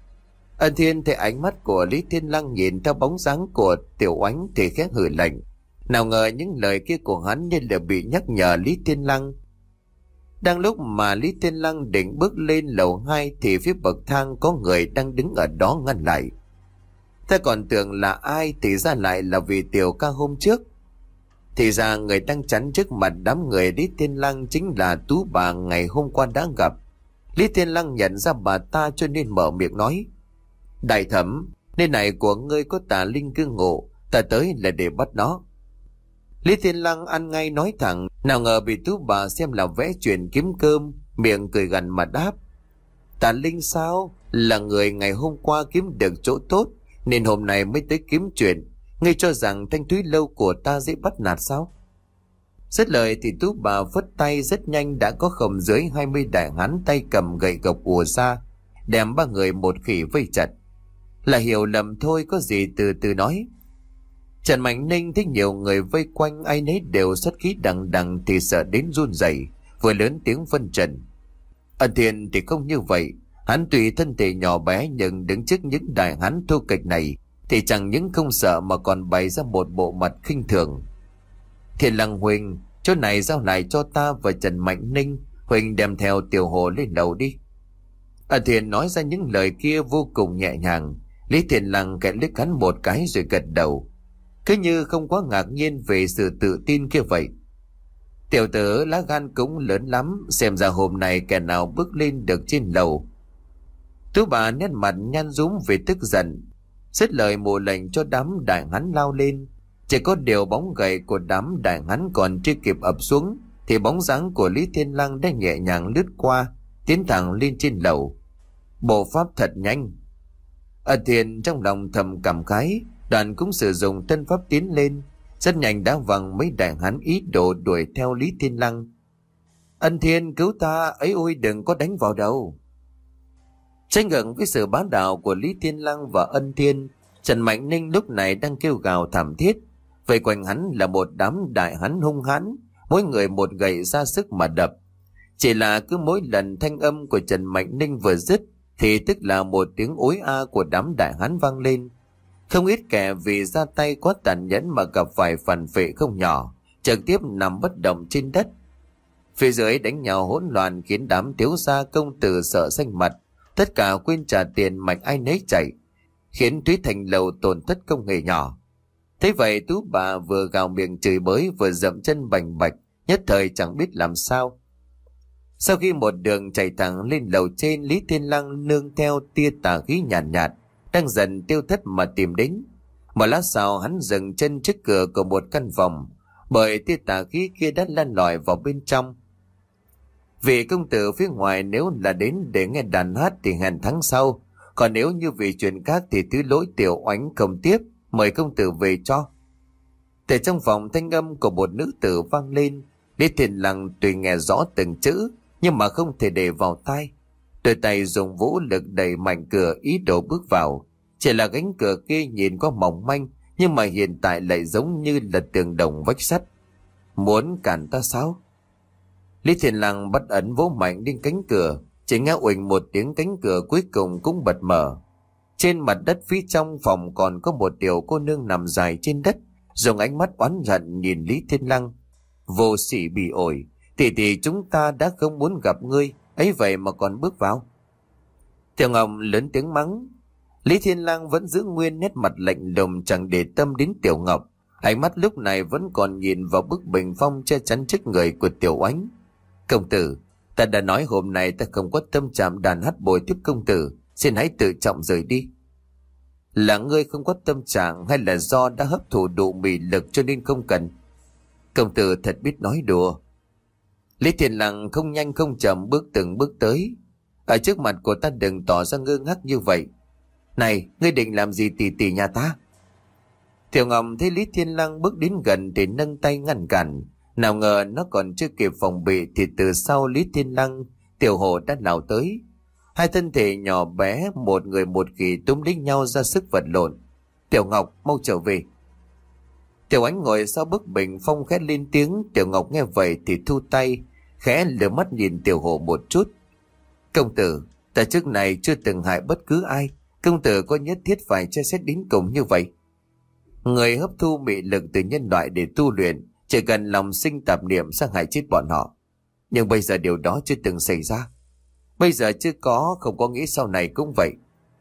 Ân Thiên thấy ánh mắt của Lý Thiên Lăng nhìn theo bóng dáng của Tiểu Oánh thì khẽ hừ lạnh. Nào ngờ những lời kia của hắn như là bị nhắc nhở Lý Thiên Lăng. Đang lúc mà Lý Thiên Lăng định bước lên lầu 2 thì phía bậc thang có người đang đứng ở đó ngăn lại. Ta còn tưởng là ai thì ra lại là vì Tiểu ca hôm trước. Thì ra người đang chắn trước mặt đám người Lý Thiên Lăng chính là Tú bà ngày hôm qua đã gặp. Lý Thiên Lăng nhận ra bà ta cho nên mở miệng nói. Đại thẩm, nơi này của ngươi có tà linh cư ngụ, ta tới là để bắt nó. Lý Thiên Lăng ăn ngay nói thẳng, nào ngờ bị Tú bà xem là vẽ chuyện kiếm cơm, miệng cười gằn mà đáp. Tà linh sao? Là người ngày hôm qua kiếm được chỗ tốt, nên hôm nay mới tới kiếm chuyện. Ngươi cho rằng Thanh Thúy Lâu của ta dễ bắt nạt sao? Dứt lời thì Tú bà vất tay rất nhanh đã có không dưới 20 đại hán tay cầm gậy gộc ùa ra, đem ba người một khỉ vây chặt. Là hiểu lầm thôi, có gì từ từ nói. Trần Mạnh Ninh thấy nhiều người vây quanh ai nấy đều sát khí đằng đằng thì sợ đến run rẩy, vừa lớn tiếng phân trần. Ân Thiên thì không như vậy, hắn tùy thân thể nhỏ bé nhưng đứng trước những đại hán thô kệch này thì chẳng những không sợ mà còn bày ra một bộ mặt khinh thường. Thiên Lăng huynh, chỗ này giao lại cho ta và Trần Mạnh Ninh, huynh đem theo Tiểu Hồ lên lầu đi. Ân Thiên nói ra những lời kia vô cùng nhẹ nhàng. Lý Thiên Lăng kẻ liếc hắn một cái rồi gật đầu, cứ như không quá ngạc nhiên về sự tự tin kia vậy. Tiểu tử lá gan cũng lớn lắm, xem ra hôm nay kẻ nào bước lên được trên lầu. Tú bà nét mặt nhăn rúm vì tức giận, dứt lời mộ lệnh cho đám đại hán lao lên. Chỉ có điều bóng gậy của đám đại hán còn chưa kịp ập xuống thì bóng dáng của Lý Thiên Lăng đã nhẹ nhàng lướt qua, tiến thẳng lên trên lầu. Bộ pháp thật nhanh. Ân Thiên trong lòng thầm cảm khái, đoàn cũng sử dụng thân pháp tiến lên, rất nhanh đã văng mấy đại hán ý đồ đuổi theo Lý Thiên Lăng. Ân Thiên cứu ta, ấy ôi đừng có đánh vào đầu. Tranh ngưỡng với sự bá đạo của Lý Thiên Lăng và Ân Thiên, Trần Mạnh Ninh lúc này đang kêu gào thảm thiết. Vây quanh hắn là một đám đại hán hung hãn, mỗi người một gậy ra sức mà đập. Chỉ là cứ mỗi lần thanh âm của Trần Mạnh Ninh vừa dứt thì tức là một tiếng ối a của đám đại hán vang lên. Không ít kẻ vì ra tay quá tàn nhẫn mà gặp phải phản vệ không nhỏ, trực tiếp nằm bất động trên đất. Phía dưới đánh nhau hỗn loạn khiến đám thiếu gia công tử sợ xanh mặt, tất cả quên trả tiền mạnh ai nấy chạy, khiến Thúy Thành Lầu tổn thất không hề nhỏ. Thế vậy Tú bà vừa gào miệng chửi bới vừa dậm chân bành bạch, nhất thời chẳng biết làm sao. Sau khi một đường chạy thẳng lên lầu trên, Lý Thiên Lăng nương theo tia tà khí nhàn nhạt, đang dần tiêu thất mà tìm đến. Một lát sau hắn dừng chân trước cửa của một căn phòng, bởi tia tà khí kia đã lan lỏi vào bên trong. Vị công tử phía ngoài nếu là đến để nghe đàn hát thì hẹn tháng sau, còn nếu như vì chuyện khác thì thứ lỗi Tiểu Oánh không tiếp, mời công tử về cho. Từ trong phòng thanh âm của một nữ tử vang lên. Lý Thiên Lăng tuy nghe rõ từng chữ nhưng mà không thể để vào tai. Đôi tay dùng vũ lực đẩy mạnh cửa ý đồ bước vào. Chỉ là cánh cửa kia nhìn có mỏng manh, nhưng mà hiện tại lại giống như là tường đồng vách sắt. Muốn cản ta sao? Lý Thiên Lăng bắt ấn vỗ mạnh lên cánh cửa, chỉ nghe uỳnh một tiếng, cánh cửa cuối cùng cũng bật mở. Trên mặt đất phía trong phòng còn có một tiểu cô nương nằm dài trên đất, dùng ánh mắt oán hận nhìn Lý Thiên Lăng. Vô sỉ bị ổi, thì chúng ta đã không muốn gặp ngươi, ấy vậy mà còn bước vào. Tiểu Ngọc lớn tiếng mắng. Lý Thiên Lăng vẫn giữ nguyên nét mặt lạnh lùng, chẳng để tâm đến Tiểu Ngọc. Ánh mắt lúc này vẫn còn nhìn vào bức bình phong che chắn trước người của Tiểu Oánh. Công tử, ta đã nói hôm nay ta không có tâm trạng đàn hát bồi tiếp công tử, xin hãy tự trọng rời đi. Là ngươi không có tâm trạng hay là do đã hấp thụ đủ mị lực cho nên không cần? Công tử thật biết nói đùa. Lý Thiên Lăng không nhanh không chậm bước từng bước tới. Ở trước mặt của ta đừng tỏ ra ngơ ngác như vậy. Này, ngươi định làm gì tỷ nhà ta? Tiểu Ngọc thấy Lý Thiên Lăng bước đến gần thì nâng tay ngăn cản. Nào ngờ nó còn chưa kịp phòng bị thì từ sau Lý Thiên Lăng, Tiểu Hồ đã lao tới. Hai thân thể nhỏ bé, một người một khỉ túm lấy nhau ra sức vật lộn. Tiểu Ngọc, mau trở về. Tiểu Ánh ngồi sau bức bình phong khẽ lên tiếng. Tiểu Ngọc nghe vậy thì thu tay, khẽ lừa mắt nhìn Tiểu Hồ một chút. Công tử, ta trước này chưa từng hại bất cứ ai. Công tử có nhất thiết phải che xét đến cùng như vậy? Người hấp thu mị lực từ nhân loại để tu luyện, chỉ cần lòng sinh tạp niệm sang hại chết bọn họ. Nhưng bây giờ điều đó chưa từng xảy ra. Bây giờ chưa có, không có nghĩ sau này cũng vậy.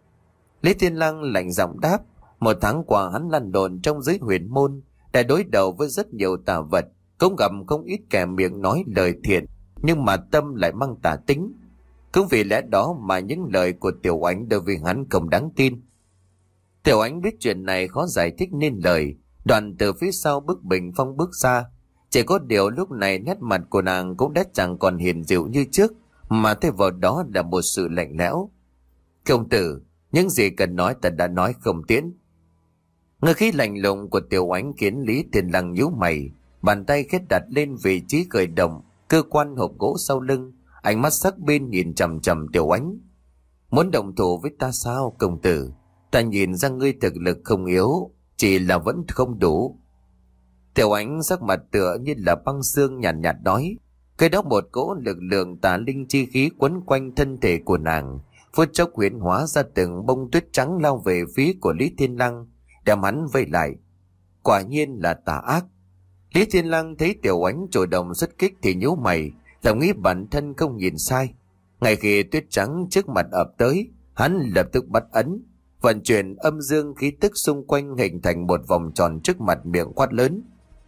Lý Thiên Lăng lạnh giọng đáp. Một tháng qua hắn lăn lộn trong giới huyền môn, đã đối đầu với rất nhiều tà vật, cũng gặp không ít kẻ miệng nói lời thiện, nhưng mà tâm lại mang tà tính. Cũng vì lẽ đó mà những lời của Tiểu Ánh đối với hắn không đáng tin. Tiểu Ánh biết chuyện này khó giải thích nên lời, đoàn từ phía sau bức bình phong bước ra. Chỉ có điều lúc này nét mặt của nàng cũng đã chẳng còn hiền dịu như trước, mà thay vào đó là một sự lạnh lẽo. Công tử, những gì cần nói ta đã nói không tiễn. Ngữ khí lạnh lùng của Tiểu Ánh khiến Lý Thiên Lăng nhíu mày, bàn tay khẽ đặt lên vị trí khởi động cơ quan hộp gỗ sau lưng, ánh mắt sắc bên nhìn chằm chằm Tiểu Ánh. Muốn động thủ với ta sao công tử? Ta nhìn ra ngươi thực lực không yếu, chỉ là vẫn không đủ. Tiểu Ánh sắc mặt tựa như là băng xương nhàn nhạt nói. Cái đó một cỗ lực lượng tà linh chi khí quấn quanh thân thể của nàng, phút chốc huyễn hóa ra từng bông tuyết trắng lao về phía của Lý Thiên Lăng, đem hắn vây lại. Quả nhiên là tà ác. Lý Thiên Lăng thấy Tiểu Ánh chủ động xuất kích thì nhíu mày, thầm nghĩ bản thân không nhìn sai. Ngay khi tuyết trắng trước mặt ập tới, hắn lập tức bắt ấn, vận chuyển âm dương khí tức xung quanh hình thành một vòng tròn trước mặt, miệng quát lớn.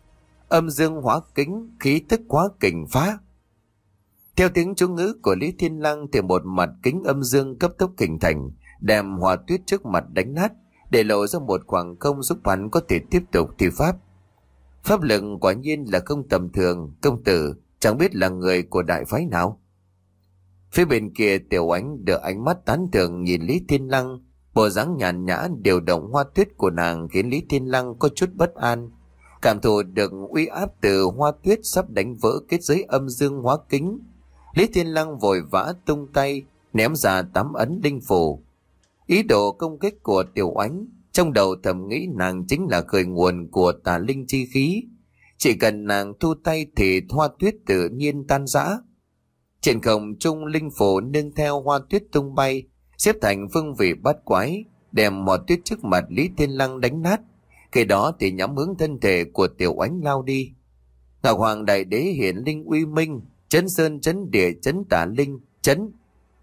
Âm dương hóa kính, khí tức hóa kình phá. Theo tiếng chú ngữ của Lý Thiên Lăng thì một mặt kính âm dương cấp tốc hình thành, đem hòa tuyết trước mặt đánh nát, để lộ ra một khoảng không giúp hắn có thể tiếp tục thi pháp. Pháp lực quả nhiên là không tầm thường. Công tử chẳng biết là người của đại phái nào? Phía bên kia Tiểu Ánh đưa ánh mắt tán thưởng nhìn Lý Thiên Lăng. Bộ dáng nhàn nhã điều động hoa tuyết của nàng khiến Lý Thiên Lăng có chút bất an. Cảm thụ được uy áp từ hoa tuyết sắp đánh vỡ kết giới âm dương hóa kính, Lý Thiên Lăng vội vã tung tay ném ra 8 ấn linh phù. Ý đồ công kích của Tiểu Ánh, trong đầu thầm nghĩ nàng chính là khởi nguồn của tà linh chi khí. Chỉ cần nàng thu tay thì hoa tuyết tự nhiên tan rã. Trên không trung linh phù nương theo hoa tuyết tung bay, xếp thành phương vị bát quái, đem mỏ tuyết trước mặt Lý Thiên Lăng đánh nát. Khi đó thì nhắm hướng thân thể của Tiểu Oánh lao đi. Ngọc Hoàng Đại Đế hiển linh uy minh, chấn sơn chấn địa chấn tả linh, chấn.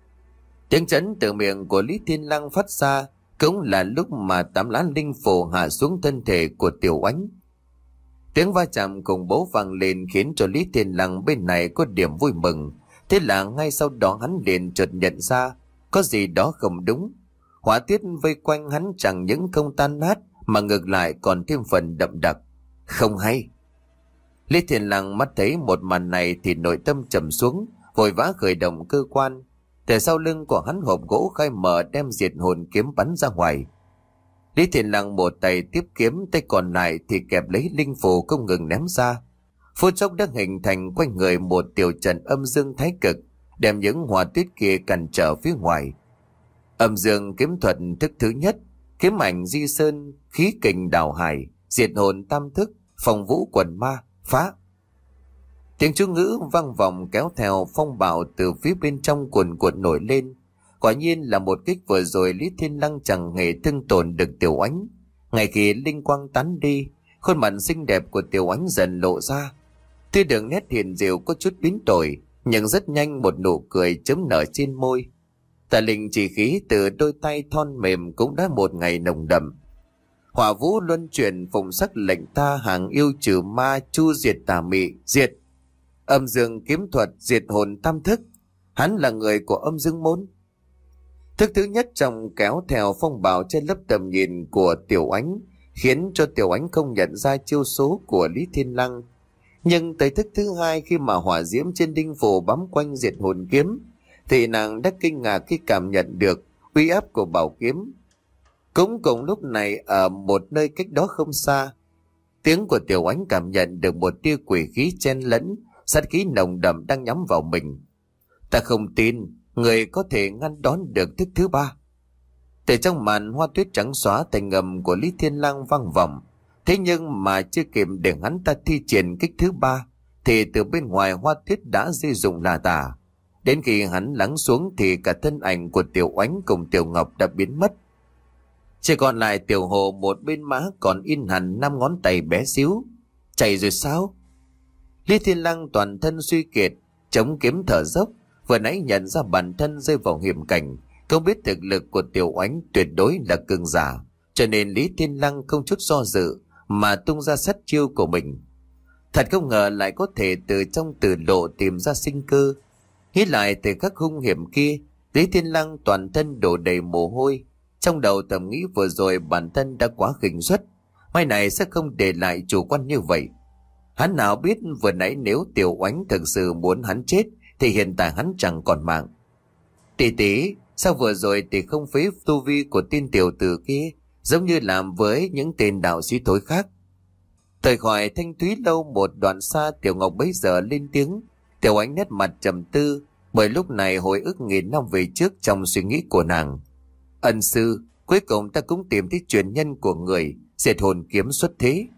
Tiếng chấn từ miệng của Lý Thiên Lăng phát ra, cũng là lúc mà 8 lá linh phù hạ xuống thân thể của Tiểu Oánh. Tiếng va chạm cùng bố vang lên khiến cho Lý Thiên Lăng bên này có điểm vui mừng. Thế là ngay sau đó hắn liền chợt nhận ra có gì đó không đúng. Hỏa tiết vây quanh hắn chẳng những không tan nát mà ngược lại còn thêm phần đậm đặc. Không hay. Lý Thiên Lăng mắt thấy một màn này thì nội tâm trầm xuống, vội vã khởi động cơ quan. Từ sau lưng của hắn hộp gỗ khai mở đem diệt hồn kiếm bắn ra ngoài. Lý Thiên Lăng một tay tiếp kiếm, tay còn lại thì kẹp lấy linh phù không ngừng ném ra. Phút chốc đã hình thành quanh người một tiểu trận âm dương thái cực, đem những hỏa tuyết kia cản trở phía ngoài. Âm dương kiếm thuật thức thứ nhất, kiếm ảnh di sơn, khí kình đào hải, diệt hồn tam thức, phòng vũ quần ma, phá. Tiếng chú ngữ vang vọng kéo theo phong bạo từ phía bên trong cuồn cuộn nổi lên. Quả nhiên là một kích vừa rồi Lý Thiên Lăng chẳng hề thương tổn được Tiểu Oánh. Ngay khi linh quang tán đi, khuôn mặt xinh đẹp của Tiểu Oánh dần lộ ra. Tuy đường nét hiền diệu có chút biến đổi, nhưng rất nhanh một nụ cười chớm nở trên môi. Tà linh chỉ khí từ đôi tay thon mềm cũng đã một ngày nồng đậm. Hỏa vũ luân chuyển phụng sắc lệnh ta hàng yêu trừ ma chu diệt tà mị diệt. Âm dương kiếm thuật diệt hồn tam thức. Hắn là người của âm dương môn. Thức thứ nhất trong kéo theo phong bạo trên lớp tầm nhìn của Tiểu Oánh, khiến cho Tiểu Oánh không nhận ra chiêu số của Lý Thiên Lăng. Nhưng tới thức thứ hai, khi mà hỏa diễm trên đinh phù bám quanh diệt hồn kiếm, thì nàng đã kinh ngạc khi cảm nhận được uy áp của bảo kiếm. Cũng cùng lúc này, ở một nơi cách đó không xa, tiếng của Tiểu Oánh cảm nhận được một tia quỷ khí chen lẫn, sát khí nồng đậm đang nhắm vào mình. Ta không tin người có thể ngăn đón được thức thứ ba. Từ trong màn hoa tuyết trắng xóa, thành ngầm của Lý Thiên Lăng vang vọng. Thế nhưng mà chưa kịp để hắn ta thi triển kích thứ ba, thì từ bên ngoài hoa tuyết đã rơi rụng là tả. Đến khi hắn lắng xuống thì cả thân ảnh của Tiểu Oánh cùng Tiểu Ngọc đã biến mất. Chỉ còn lại Tiểu Hồ một bên má còn in hẳn 5 ngón tay bé xíu. Chạy rồi sao? Lý Thiên Lăng toàn thân suy kiệt, chống kiếm thở dốc. Vừa nãy nhận ra bản thân rơi vào hiểm cảnh, không biết thực lực của Tiểu Oánh tuyệt đối là cường giả, cho nên Lý Thiên Lăng không chút do dự mà tung ra sát chiêu của mình. Thật không ngờ lại có thể từ trong tử lộ tìm ra sinh cơ. Nghĩ lại từ các hung hiểm kia, Lý Thiên Lăng toàn thân đổ đầy mồ hôi. Trong đầu thầm nghĩ vừa rồi bản thân đã quá khinh suất, mai này sẽ không để lại chủ quan như vậy. Hắn nào biết vừa nãy nếu Tiểu Oánh thực sự muốn hắn chết thì hiện tại hắn chẳng còn mạng. Tỷ tỷ, sao vừa rồi tỷ không phế tu vi của tên tiểu tử kia, giống như làm với những tên đạo sĩ tối khác? Thời khỏi Thanh Thúy lâu một đoạn xa, Tiểu Ngọc bấy giờ lên tiếng. Tiểu Oánh nét mặt trầm tư, bởi lúc này hồi ức nghìn năm về trước trong suy nghĩ của nàng. Ân sư, cuối cùng ta cũng tìm thấy truyền nhân của người, diệt hồn kiếm xuất thế.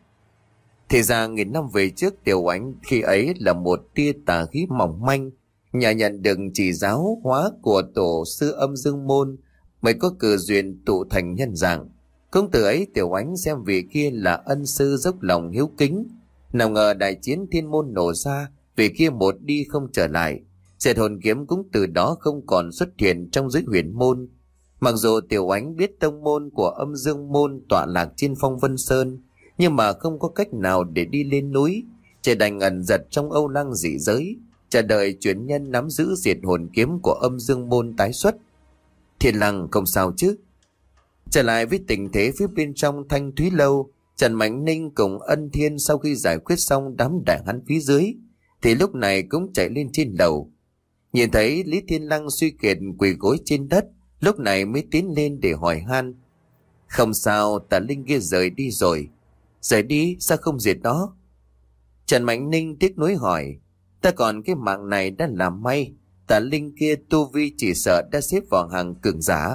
Thì ra nghìn năm về trước, Tiểu Oánh khi ấy là một tia tà khí mỏng manh, nhà nhận được chỉ giáo hóa của tổ sư âm dương môn mới có cử duyên tụ thành nhân dạng. Công tử ấy Tiểu Oánh xem vị kia là ân sư dốc lòng hiếu kính. Nào ngờ đại chiến thiên môn nổ ra, vị kia một đi không trở lại. Diệt hồn kiếm cũng từ đó không còn xuất hiện trong giới huyền môn. Mặc dù Tiểu Oánh biết tông môn của âm dương môn tọa lạc trên phong Vân Sơn, nhưng mà không có cách nào để đi lên núi, chỉ đành ẩn giật trong Âu Lăng dị giới, chờ đợi truyền nhân nắm giữ diệt hồn kiếm của âm dương môn tái xuất. Thiên Lăng không sao chứ? Trở lại với tình thế phía bên trong Thanh Thúy lâu, Trần Mạnh Ninh cùng Ân Thiên sau khi giải quyết xong đám đại hán phía dưới, thì lúc này cũng chạy lên trên lầu. Nhìn thấy Lý Thiên Lăng suy kiệt quỳ gối trên đất, lúc này mới tiến lên để hỏi han. Không sao, tà linh kia rời đi rồi. Rời đi, sao không diệt nó? Trần Mạnh Ninh tiếc nuối hỏi. Ta còn cái mạng này đã làm may, tà linh kia tu vi chỉ sợ đã xếp vào hàng cường giả.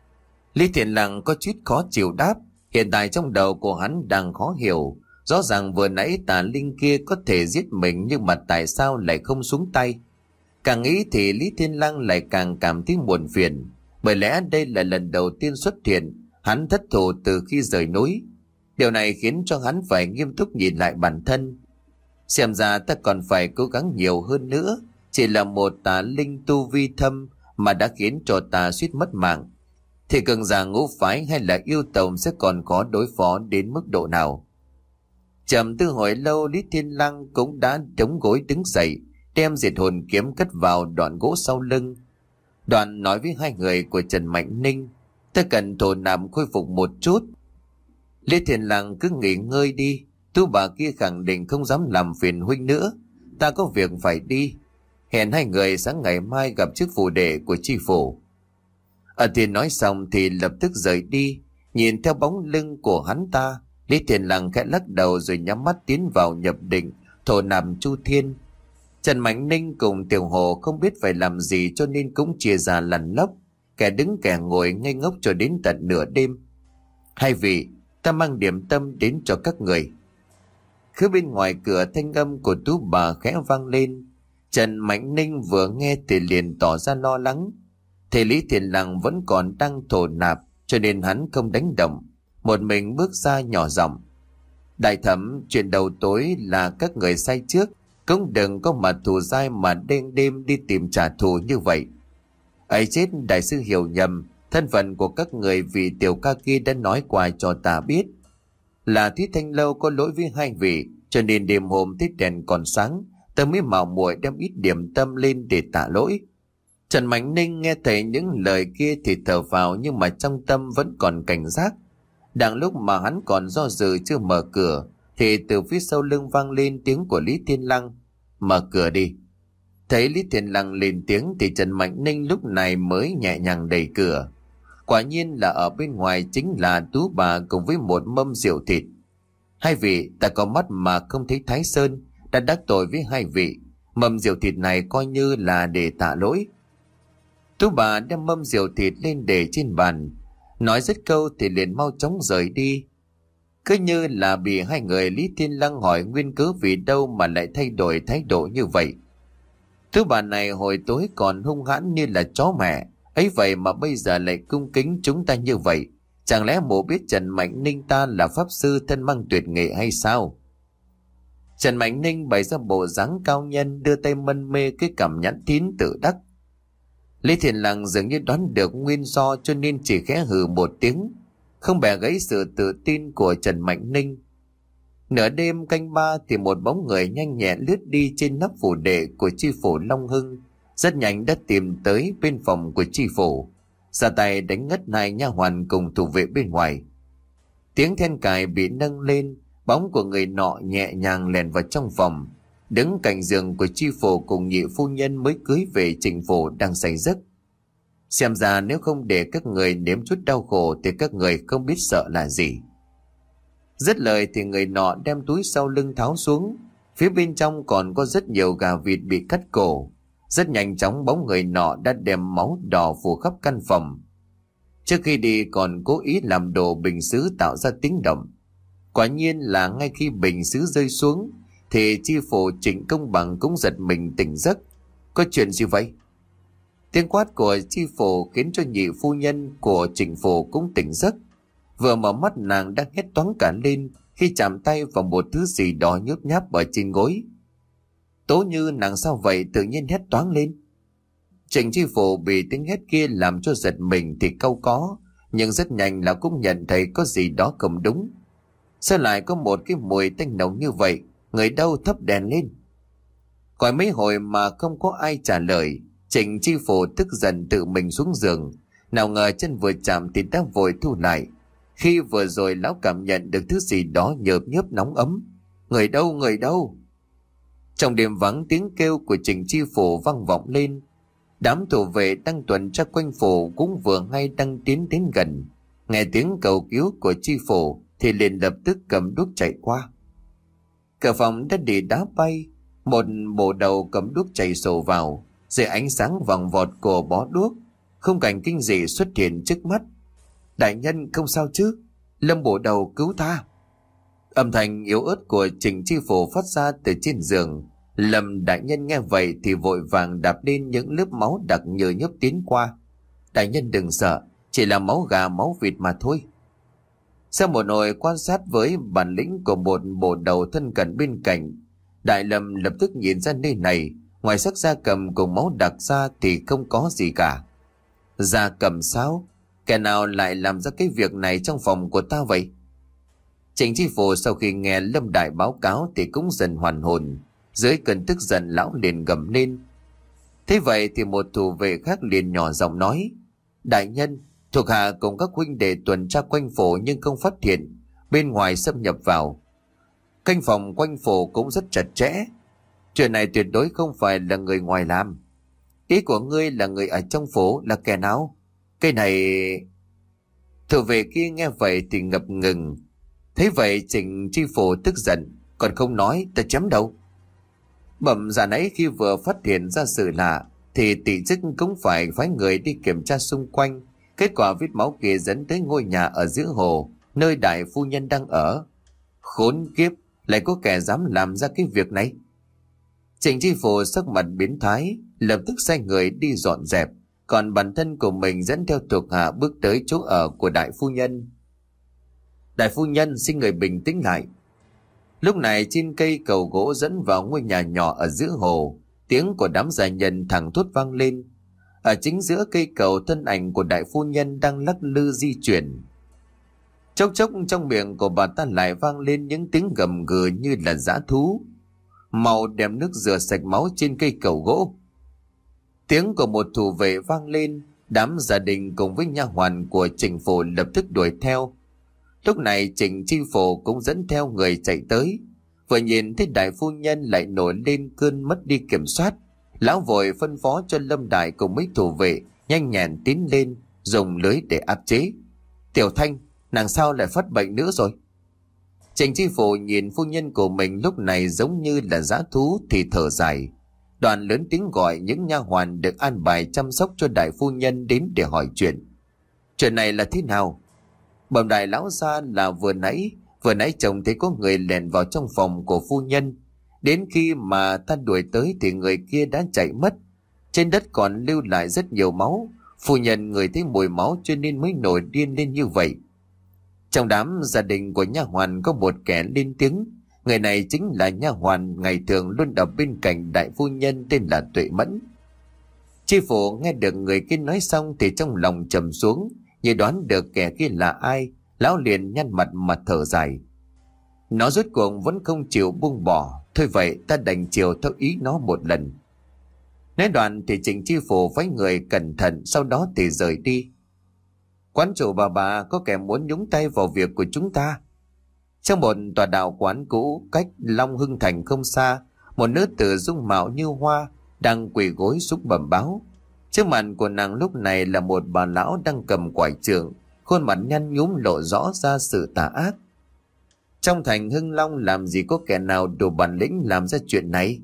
Lý Thiên Lăng có chút khó chịu đáp. Hiện tại trong đầu của hắn đang khó hiểu. Rõ ràng vừa nãy tà linh kia có thể giết mình, nhưng mà tại sao lại không xuống tay? Càng nghĩ thì Lý Thiên Lăng lại càng cảm thấy buồn phiền. Bởi lẽ đây là lần đầu tiên xuất hiện, hắn thất thủ từ khi rời núi. Điều này khiến cho hắn phải nghiêm túc nhìn lại bản thân. Xem ra ta còn phải cố gắng nhiều hơn nữa. Chỉ là một tà linh tu vi thâm mà đã khiến cho ta suýt mất mạng, thì cường giả ngũ phái hay là yêu tộc sẽ còn có đối phó đến mức độ nào? Trầm tư hồi lâu, Lý Thiên Lăng cũng đã chống gối đứng dậy, đem diệt hồn kiếm cất vào đoạn gỗ sau lưng. Đoạn nói với hai người của Trần Mạnh Ninh: ta cần thổ nạp khôi phục một chút. Lý Thiên Lăng cứ nghỉ ngơi đi, tu bà kia khẳng định không dám làm phiền huynh nữa. Ta có việc phải đi. Hẹn hai người sáng ngày mai gặp trước phủ đệ của tri phủ. Ở Thiên nói xong thì lập tức rời đi. Nhìn theo bóng lưng của hắn ta, Lý Thiên Lăng khẽ lắc đầu rồi nhắm mắt tiến vào nhập định thổ nạp chu thiên. Trần Mạnh Ninh cùng Tiểu Hồ không biết phải làm gì cho nên cũng chia ra lằn lóc, kẻ đứng kẻ ngồi ngây ngốc cho đến tận nửa đêm. Hai vị, ta mang điểm tâm đến cho các người. Cứ bên ngoài cửa thanh âm của Tú bà khẽ vang lên. Trần Mạnh Ninh vừa nghe thì liền tỏ ra lo lắng. Thầy Lý Thiên Lăng vẫn còn đang thổ nạp cho nên hắn không đánh động, một mình bước ra nhỏ giọng: đại thẩm, chuyện đầu tối là các người sai trước, cũng đừng có mà thù dai mà đêm đêm đi tìm trả thù như vậy. Ấy chết, đại sư hiểu nhầm, thân phận của các người vì tiểu ca kia đã nói qua cho ta biết là Thúy Thanh Lâu có lỗi với hai vị, cho nên đêm hôm thấy đèn còn sáng, ta mới mạo muội đem ít điểm tâm lên để tạ lỗi. Trần Mạnh Ninh nghe thấy những lời kia thì thở phào, nhưng mà trong tâm vẫn còn cảnh giác. Đang lúc mà hắn còn do dự chưa mở cửa thì từ phía sau lưng vang lên tiếng của Lý Thiên Lăng: mở cửa đi. Thấy Lý Thiên Lăng lên tiếng thì Trần Mạnh Ninh lúc này mới nhẹ nhàng đẩy cửa. Quả nhiên là ở bên ngoài chính là Tú bà cùng với một mâm rượu thịt. Hai vị, ta có mắt mà không thấy Thái Sơn, đã đắc tội với hai vị. Mâm rượu thịt này coi như là để tạ lỗi. Tú bà đem mâm rượu thịt lên để trên bàn, nói dứt câu thì liền mau chóng rời đi. Cứ như là bị hai người Lý Thiên Lăng hỏi nguyên cớ vì đâu mà lại thay đổi thái độ như vậy. Tú bà này hồi tối còn hung hãn như là chó mẹ, ấy vậy mà bây giờ lại cung kính chúng ta như vậy. Chẳng lẽ mụ biết Trần Mạnh Ninh ta là pháp sư thân mang tuyệt nghệ hay sao? Trần Mạnh Ninh bày ra bộ dáng cao nhân, đưa tay mân mê cái cằm nhẵn thín tự đắc. Lý Thiên Lăng dường như đoán được nguyên do cho nên chỉ khẽ hừ một tiếng, không bẻ gãy sự tự tin của Trần Mạnh Ninh. Nửa đêm canh ba thì một bóng người nhanh nhẹn lướt đi trên nắp phủ đệ của tri phủ Long Hưng, rất nhanh đã tìm tới bên phòng của tri phủ, ra tay đánh ngất hai nha hoàn cùng thủ vệ bên ngoài. Tiếng then cài bị nâng lên, bóng của người nọ nhẹ nhàng lèn vào trong phòng, đứng cạnh giường của tri phủ cùng nhị phu nhân mới cưới về Trịnh phủ đang say giấc. Xem ra nếu không để các người nếm chút đau khổ thì các người không biết sợ là gì. Dứt lời thì người nọ đem túi sau lưng tháo xuống, phía bên trong còn có rất nhiều gà vịt bị cắt cổ. Rất nhanh chóng bóng người nọ đã đem máu đỏ phủ khắp căn phòng. Trước khi đi còn cố ý làm đồ bình sứ tạo ra tiếng động. Quả nhiên là ngay khi bình sứ rơi xuống thì tri phủ Trịnh Công Bằng cũng giật mình tỉnh giấc. Có chuyện gì vậy? Tiếng quát của tri phủ khiến cho nhị phu nhân của Trịnh phủ cũng tỉnh giấc. Vừa mở mắt nàng đang hét toáng cả lên khi chạm tay vào một thứ gì đó nhớp nháp ở trên gối. Tố Như, nàng sao vậy? Tự nhiên hét toáng lên. Trịnh tri phủ bị tiếng hét kia làm cho giật mình thì cau có, nhưng rất nhanh là cũng nhận thấy có gì đó không đúng. Sao lại có một cái mùi tanh nồng như vậy? Người đâu? Thắp đèn lên. Gọi mấy hồi mà không có ai trả lời. Trịnh tri phủ tức giận tự mình xuống giường, nào ngờ chân vừa chạm thì đã vội thu lại. Khi vừa rồi lão cảm nhận được thứ gì đó nhợp nhớp nóng ấm. Người đâu? Người đâu? Trong đêm vắng, tiếng kêu của Trịnh tri phủ vang vọng lên. Đám thủ vệ đang tuần tra quanh phủ cũng vừa hay đang tiến đến gần. Nghe tiếng cầu cứu của tri phủ thì liền lập tức cầm đuốc chạy qua. Cửa phòng đã bị đá bay, một bộ đầu cầm đuốc chạy sổ vào. Dưới ánh sáng vàng vọt của bó đuốc, khung cảnh kinh dị xuất hiện trước mắt. Đại nhân không sao chứ? Lâm bộ đầu cứu ta! Âm thanh yếu ớt của Trịnh tri phủ phát ra từ trên giường. Lâm đại nhân nghe vậy thì vội vàng đạp lên những lớp máu đặc nhờ nhớp tiến qua. Đại nhân đừng sợ, chỉ là máu gà máu vịt mà thôi. Sau một hồi quan sát với bản lĩnh của một bộ đầu thân cận bên cạnh, Đại Lâm lập tức nhìn ra nơi này, ngoài xác gia cầm cùng máu đặc ra thì không có gì cả. Gia cầm sao? Kẻ nào lại làm ra cái việc này trong phòng của ta vậy? Trịnh Chi Phủ sau khi nghe Lâm Đại báo cáo thì cũng dần hoàn hồn. Dưới cơn tức giận lão liền gầm lên. Thế vậy thì một thủ vệ khác liền nhỏ giọng nói: Đại nhân, thuộc hạ cùng các huynh đệ tuần tra quanh phủ nhưng không phát hiện bên ngoài xâm nhập vào. Canh phòng quanh phủ cũng rất chặt chẽ. Chuyện này tuyệt đối không phải là người ngoài làm. Ý của ngươi là người ở trong phố là kẻ nào? Cái này... Thủ vệ kia nghe vậy thì ngập ngừng. Thế vậy Trịnh Chi Phủ tức giận: Còn không nói, ta chém đầu. Bẩm giả nãy khi vừa phát hiện ra sự lạ thì tỷ chức cũng phải phái người đi kiểm tra xung quanh. Kết quả vết máu kia dẫn tới ngôi nhà ở giữa hồ, nơi đại phu nhân đang ở. Khốn kiếp, lại có kẻ dám làm ra cái việc này. Trịnh Chi Phủ sắc mặt biến thái, lập tức sai người đi dọn dẹp, còn bản thân của mình dẫn theo thuộc hạ bước tới chỗ ở của đại phu nhân. Đại phu nhân, xin người bình tĩnh lại. Lúc này trên cây cầu gỗ dẫn vào ngôi nhà nhỏ ở giữa hồ, tiếng của đám gia nhân thẳng thốt vang lên. Ở chính giữa cây cầu, thân ảnh của đại phu nhân đang lắc lư di chuyển. Chốc chốc trong miệng của bà ta lại vang lên những tiếng gầm gừ như là dã thú. Màu đem nước rửa sạch máu trên cây cầu gỗ. Tiếng của một thủ vệ vang lên, đám gia đình cùng với nha hoàn của Trịnh Phủ lập tức đuổi theo. Lúc này Trịnh Chi Phủ cũng dẫn theo người chạy tới. Vừa nhìn thấy đại phu nhân lại nổi lên cơn mất đi kiểm soát, lão vội phân phó cho Lâm Đại cùng mấy thủ vệ nhanh nhẹn tiến lên, dùng lưới để áp chế. Tiểu Thanh, nàng sao lại phát bệnh nữa rồi? Trịnh Chi Phủ nhìn phu nhân của mình lúc này giống như là dã thú thì thở dài. Đoàn lớn tiếng gọi những nha hoàn được an bài chăm sóc cho đại phu nhân đến để hỏi chuyện. Chuyện này là thế nào? Bẩm đại lão gia là vừa nãy chồng thấy có người lẻn vào trong phòng của phu nhân. Đến khi mà ta đuổi tới thì người kia đã chạy mất. Trên đất còn lưu lại rất nhiều máu. Phu nhân người thấy mùi máu cho nên mới nổi điên lên như vậy. Trong đám gia đình của nha hoàn có một kẻ lên tiếng. Người này chính là nha hoàn ngày thường luôn ở bên cạnh đại phu nhân tên là Tuệ Mẫn. Chi Phủ nghe được người kia nói xong thì trong lòng trầm xuống, như đoán được kẻ kia là ai. Lão liền nhăn mặt mà thở dài. Nó rốt cuộc vẫn không chịu buông bỏ. Thôi vậy ta đành chiều theo ý nó một lần. Nói đoạn thì Trịnh Chi Phủ phái người cẩn thận, sau đó thì rời đi. Quán chủ bà có kẻ muốn nhúng tay vào việc của chúng ta. Trong một tòa đạo quán cũ cách Long Hưng Thành không xa, một nữ tử dung mạo như hoa đang quỳ gối xuống bẩm báo. Trước mặt của nàng lúc này là một bà lão đang cầm quải trượng, khuôn mặt nhăn nhúm lộ rõ ra sự tà ác. Trong thành Hưng Long làm gì có kẻ nào đủ bản lĩnh làm ra chuyện này?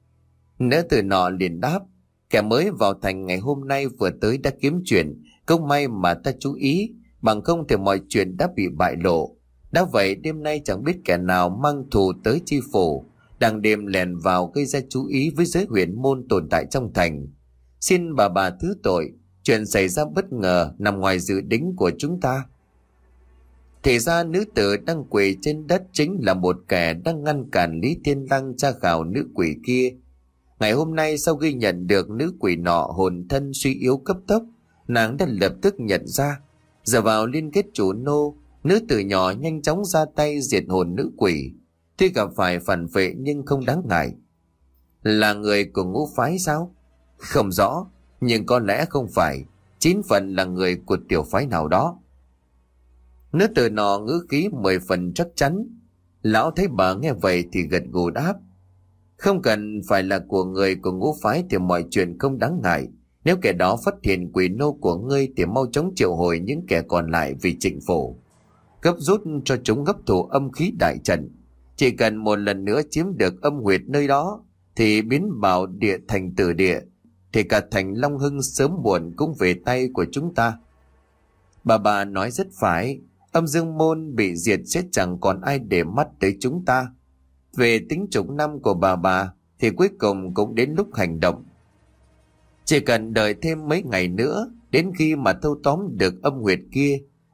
Nữ tử nọ liền đáp: Kẻ mới vào thành ngày hôm nay vừa tới đã kiếm chuyện, không may mà ta chú ý, bằng không thì mọi chuyện đã bị bại lộ. Đã vậy đêm nay chẳng biết kẻ nào mang thù tới Chi Phủ, đang đêm lèn vào gây ra chú ý với giới huyền môn tồn tại trong thành. Xin bà thứ tội, chuyện xảy ra bất ngờ nằm ngoài dự tính của chúng ta. Thì ra nữ tử đang quỳ trên đất chính là một kẻ đang ngăn cản Lý Thiên Lăng tra khảo nữ quỷ kia. Ngày hôm nay sau khi nhận được nữ quỷ nọ hồn thân suy yếu cấp tốc, nàng đã lập tức nhận ra. Giờ vào liên kết chủ nô, nữ tử nhỏ nhanh chóng ra tay diệt hồn nữ quỷ. Tuy gặp phải phản vệ nhưng không đáng ngại. Là người của ngũ phái sao? Không rõ, nhưng có lẽ không phải. 9 phần là người của tiểu phái nào đó. Nữ tử nọ ngữ khí 10 phần chắc chắn. Lão thấy bà nghe vậy thì gật gù đáp: Không cần phải là của người của ngũ phái thì mọi chuyện không đáng ngại. Nếu kẻ đó phát hiện quỷ nô của ngươi thì mau chóng triệu hồi những kẻ còn lại vì Trịnh Phủ, gấp rút cho chúng hấp thụ âm khí đại trận. Chỉ cần một lần nữa chiếm được âm huyệt nơi đó thì biến bảo địa thành tử địa, thì cả thành Long Hưng sớm muộn cũng về tay của chúng ta. Bà nói rất phải, âm dương môn bị diệt sẽ chẳng còn ai để mắt tới chúng ta. Về tính chục năm của bà thì cuối cùng cũng đến lúc hành động. Chỉ cần đợi thêm mấy ngày nữa, đến khi mà thâu tóm được âm huyệt kia,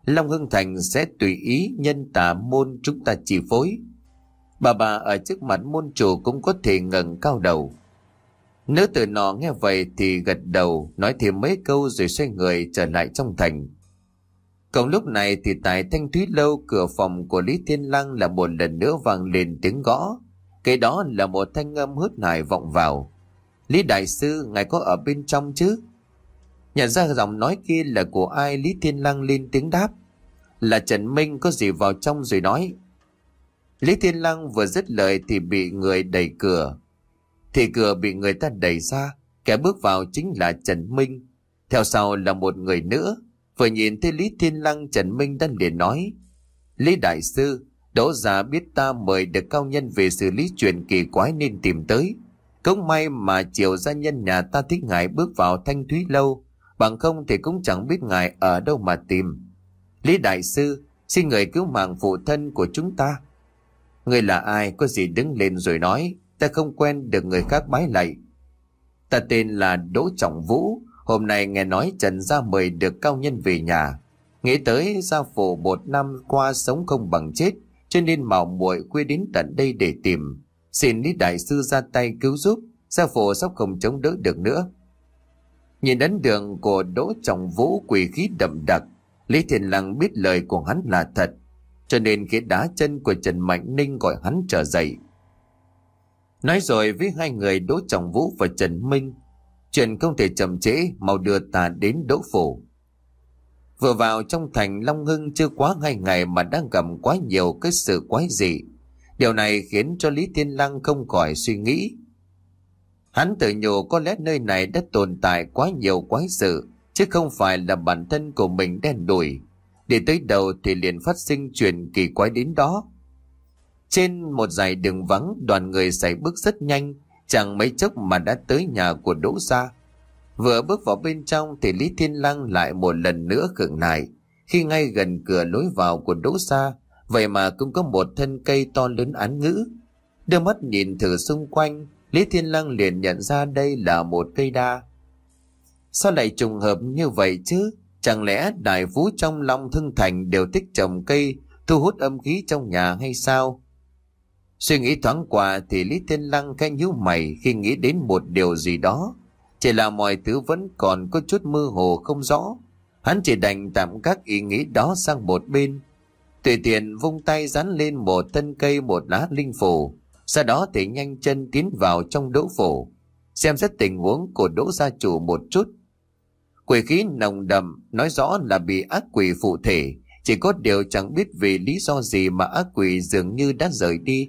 Long Hưng Thành sẽ tùy ý nhân tà môn chúng ta chi phối. Bà ở trước mặt môn chủ cũng có thể ngẩng cao đầu. Nữ tử nọ nghe vậy thì gật đầu, nói thêm mấy câu rồi xoay người trở lại trong thành. Cùng lúc này thì tại Thanh Thúy Lâu, cửa phòng của Lý Thiên Lăng là một lần nữa vang lên tiếng gõ. Cái đó là một thanh âm hớt hải vọng vào. Lý đại sư, ngài có ở bên trong chứ? Nhận ra giọng nói kia là của ai, Lý Thiên Lăng lên tiếng đáp. Là Trần Minh, có gì vào trong rồi nói. Lý Thiên Lăng vừa dứt lời thì bị người đẩy cửa. Thì cửa bị người ta đẩy ra, kẻ bước vào chính là Trần Minh. Theo sau là một người nữa. Vừa nhìn thấy Lý Thiên Lăng, Trần Minh đã liền nói: Lý đại sư, Đỗ gia biết ta mời được cao nhân về xử lý chuyện kỳ quái nên tìm tới. Cũng may mà chiều gia nhân nhà ta thích ngài bước vào Thanh Thúy Lâu, bằng không thì cũng chẳng biết ngài ở đâu mà tìm. Lý đại sư, xin người cứu mạng phụ thân của chúng ta. Người là ai, có gì đứng lên rồi nói, ta không quen được người khác bái lạy. Ta tên là Đỗ Trọng Vũ, hôm nay nghe nói Trần gia mời được cao nhân về nhà. Nghĩ tới gia phụ một năm qua sống không bằng chết, cho nên mạo muội quy đến tận đây để tìm. Xin Lý đại sư ra tay cứu giúp, gia phụ sắp không chống đỡ được nữa. Nhìn ấn đường của Đỗ Trọng Vũ quỷ khí đậm đặc, Lý Thiên Lăng biết lời của hắn là thật, cho nên khi đá chân của Trần Mạnh Ninh gọi hắn trở dậy. Nói rồi với hai người Đỗ Trọng Vũ và Trần Minh, chuyện không thể chậm trễ, mau đưa ta đến Đỗ phủ. Vừa vào trong thành Long Hưng chưa quá 2 ngày mà đang gặp quá nhiều cái sự quái dị. Điều này khiến cho Lý Thiên Lăng không khỏi suy nghĩ. Hắn tự nhủ có lẽ nơi này đã tồn tại quá nhiều quái sự, chứ không phải là bản thân của mình đen đủi. Để tới đầu thì liền phát sinh chuyện kỳ quái đến đó. Trên một dải đường vắng, đoàn người sải bước rất nhanh, chẳng mấy chốc mà đã tới nhà của Đỗ gia. Vừa bước vào bên trong thì Lý Thiên Lăng lại một lần nữa khựng lại, khi ngay gần cửa lối vào của Đỗ gia, vậy mà cũng có một thân cây to lớn án ngữ. Đưa mắt nhìn thử xung quanh, Lý Thiên Lăng liền nhận ra đây là một cây đa. Sao lại trùng hợp như vậy chứ? Chẳng lẽ đại phú trong Long Hưng Thành đều thích trồng cây, thu hút âm khí trong nhà hay sao? Suy nghĩ thoáng qua thì Lý Thiên Lăng khẽ nhíu mày khi nghĩ đến một điều gì đó. Chỉ là mọi thứ vẫn còn có chút mơ hồ không rõ. Hắn chỉ đành tạm gác ý nghĩ đó sang một bên. Tùy tiện vung tay dán lên một thân cây một lá linh phù. Sau đó thì nhanh chân tiến vào trong Đỗ phủ, xem xét tình huống của Đỗ gia chủ một chút. Quỷ khí nồng đậm nói rõ là bị ác quỷ phụ thể, chỉ có điều chẳng biết vì lý do gì mà ác quỷ dường như đã rời đi.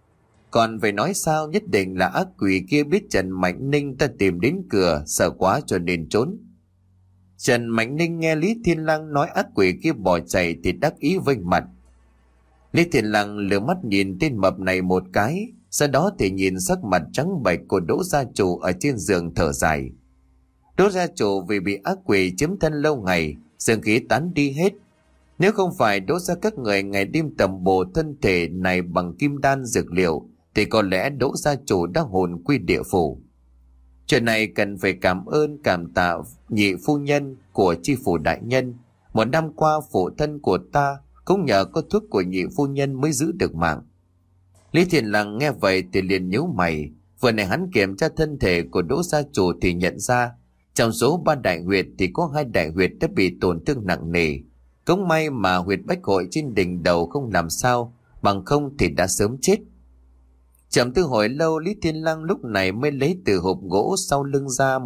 Còn phải nói sao, nhất định là ác quỷ kia biết Trần Mạnh Ninh ta tìm đến cửa, sợ quá cho nên trốn. Trần Mạnh Ninh nghe Lý Thiên Lăng nói ác quỷ kia bỏ chạy thì đắc ý vênh mặt. Lý Thiên Lăng lừa mắt nhìn tên mập này một cái, sau đó thì nhìn sắc mặt trắng bệch của Đỗ gia chủ ở trên giường thở dài. Đỗ gia chủ vì bị ác quỷ chiếm thân lâu ngày, dương khí tán đi hết. Nếu không phải Đỗ gia các người ngày đêm tầm bổ thân thể này bằng kim đan dược liệu, thì có lẽ Đỗ gia chủ đã hồn quy địa phủ. Chuyện này cần phải cảm ơn cảm tạ nhị phu nhân của chi phủ đại nhân. Một năm qua phụ thân của ta cũng nhờ có thuốc của nhị phu nhân mới giữ được mạng. Lý Thiên Lăng nghe vậy thì liền nhíu mày. Vừa nãy hắn kiểm tra thân thể của Đỗ gia chủ thì nhận ra trong số 3 đại huyệt thì có 2 đại huyệt đã bị tổn thương nặng nề. Cũng may mà huyệt bách hội trên đỉnh đầu không làm sao, bằng không thì đã sớm chết. Chậm tư hồi lâu, Lý Thiên Lăng lúc này mới lấy từ hộp gỗ sau lưng ra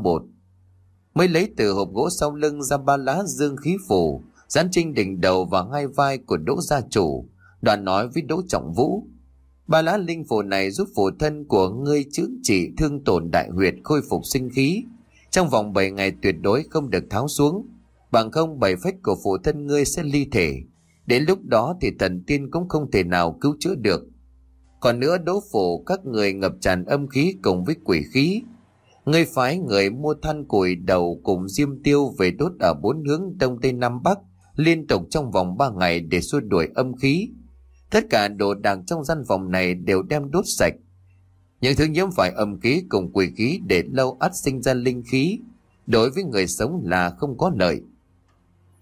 ba lá dương khí phủ, dán trên đỉnh đầu và 2 vai của Đỗ gia chủ, đoạn nói với Đỗ Trọng Vũ: 3 lá linh phù này giúp phụ thân của ngươi chữa trị thương tổn đại huyệt, khôi phục sinh khí. Trong vòng 7 ngày tuyệt đối không được tháo xuống, bằng không 7 phách của phụ thân ngươi sẽ ly thể. Đến lúc đó thì thần tiên cũng không thể nào cứu chữa được. Còn nữa, Đỗ phủ các người ngập tràn âm khí cùng với quỷ khí. Ngươi phái người mua than củi đầu cùng diêm tiêu về đốt ở 4 hướng đông tây nam bắc liên tục trong vòng 3 ngày để xua đuổi âm khí. Tất cả đồ đạc trong gian phòng này đều đem đốt sạch. Những thứ nhiễm phải âm khí cùng quỷ khí để lâu ắt sinh ra linh khí, đối với người sống là không có lợi.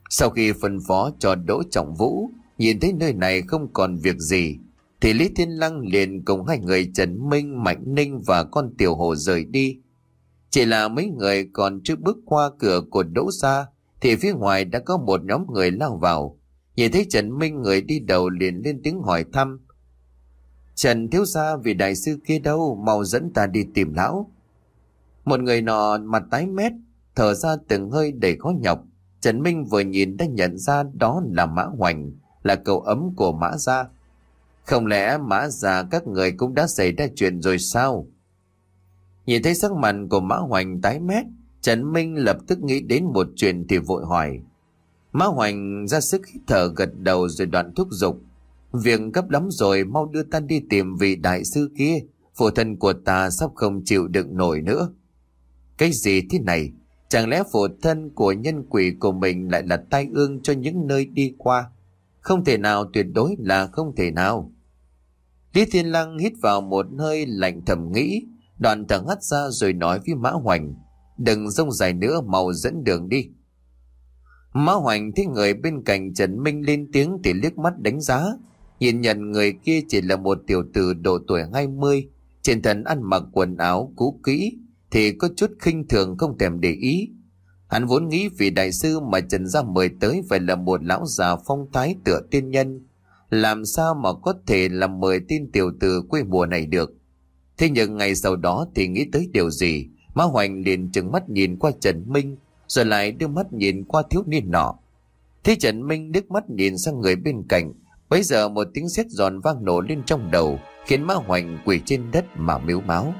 Sau khi phân phó cho Đỗ Trọng Vũ nhìn thấy nơi này không còn việc gì, thì Lý Thiên Lăng liền cùng hai người Trần Minh, Mạnh Ninh và con Tiểu Hồ rời đi. Chỉ là mấy người còn chưa bước qua cửa của Đỗ gia thì phía ngoài đã có một nhóm người lao vào. Nhìn thấy Trần Minh người đi đầu liền lên tiếng hỏi thăm: "Trần thiếu gia, vị đại sư kia đâu, mau dẫn ta đi tìm lão." Một người nọ mặt tái mét, thở ra từng hơi đầy khó nhọc. Trần Minh vừa nhìn đã nhận ra đó là Mã Hoành, là cậu ấm của Mã gia. Không lẽ Mã gia các người cũng đã xảy ra chuyện rồi sao? Nhìn thấy sắc mặt của Mã Hoành tái mét, Trần Minh lập tức nghĩ đến một chuyện thì vội hỏi. Mã Hoành ra sức hít thở gật đầu rồi đoạn thúc giục: "Việc gấp lắm rồi, mau đưa ta đi tìm vị đại sư kia, phụ thân của ta sắp không chịu đựng nổi nữa." Cái gì thế này? Chẳng lẽ phụ thân của nhân quỷ của mình lại là tai ương cho những nơi đi qua? Không thể nào, tuyệt đối là không thể nào. Lý Thiên Lăng hít vào một hơi lạnh thầm nghĩ, đoạn thở hắt ra rồi nói với Mã Hoành: "Đừng rông dài nữa, mau dẫn đường đi." Mã Hoành thấy người bên cạnh Trần Minh lên tiếng thì liếc mắt đánh giá, nhìn nhận người kia chỉ là một tiểu tử độ tuổi 20, trên thân ăn mặc quần áo cũ kỹ thì có chút khinh thường, không thèm để ý. Hắn vốn nghĩ vị đại sư mà Trần gia mời tới phải là một lão già phong thái tựa tiên nhân, làm sao mà có thể làm mời tin tiểu tử quê mùa này được. Thế nhưng ngày sau đó thì nghĩ tới điều gì, Mã Hoành liền trừng mắt nhìn qua Trần Minh, rồi lại đưa mắt nhìn qua thiếu niên nọ. Thế Trần Minh nước mắt nhìn sang người bên cạnh, bấy giờ một tiếng sét giòn vang nổ lên trong đầu, khiến Mã Hoành quỳ trên đất mà mếu máo.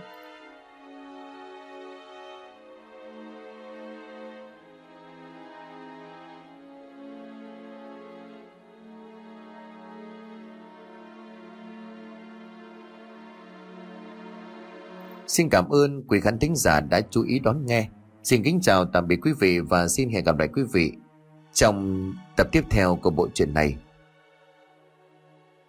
Xin cảm ơn quý khán thính giả đã chú ý đón nghe. Xin kính chào tạm biệt quý vị và xin hẹn gặp lại quý vị trong tập tiếp theo của bộ truyện này.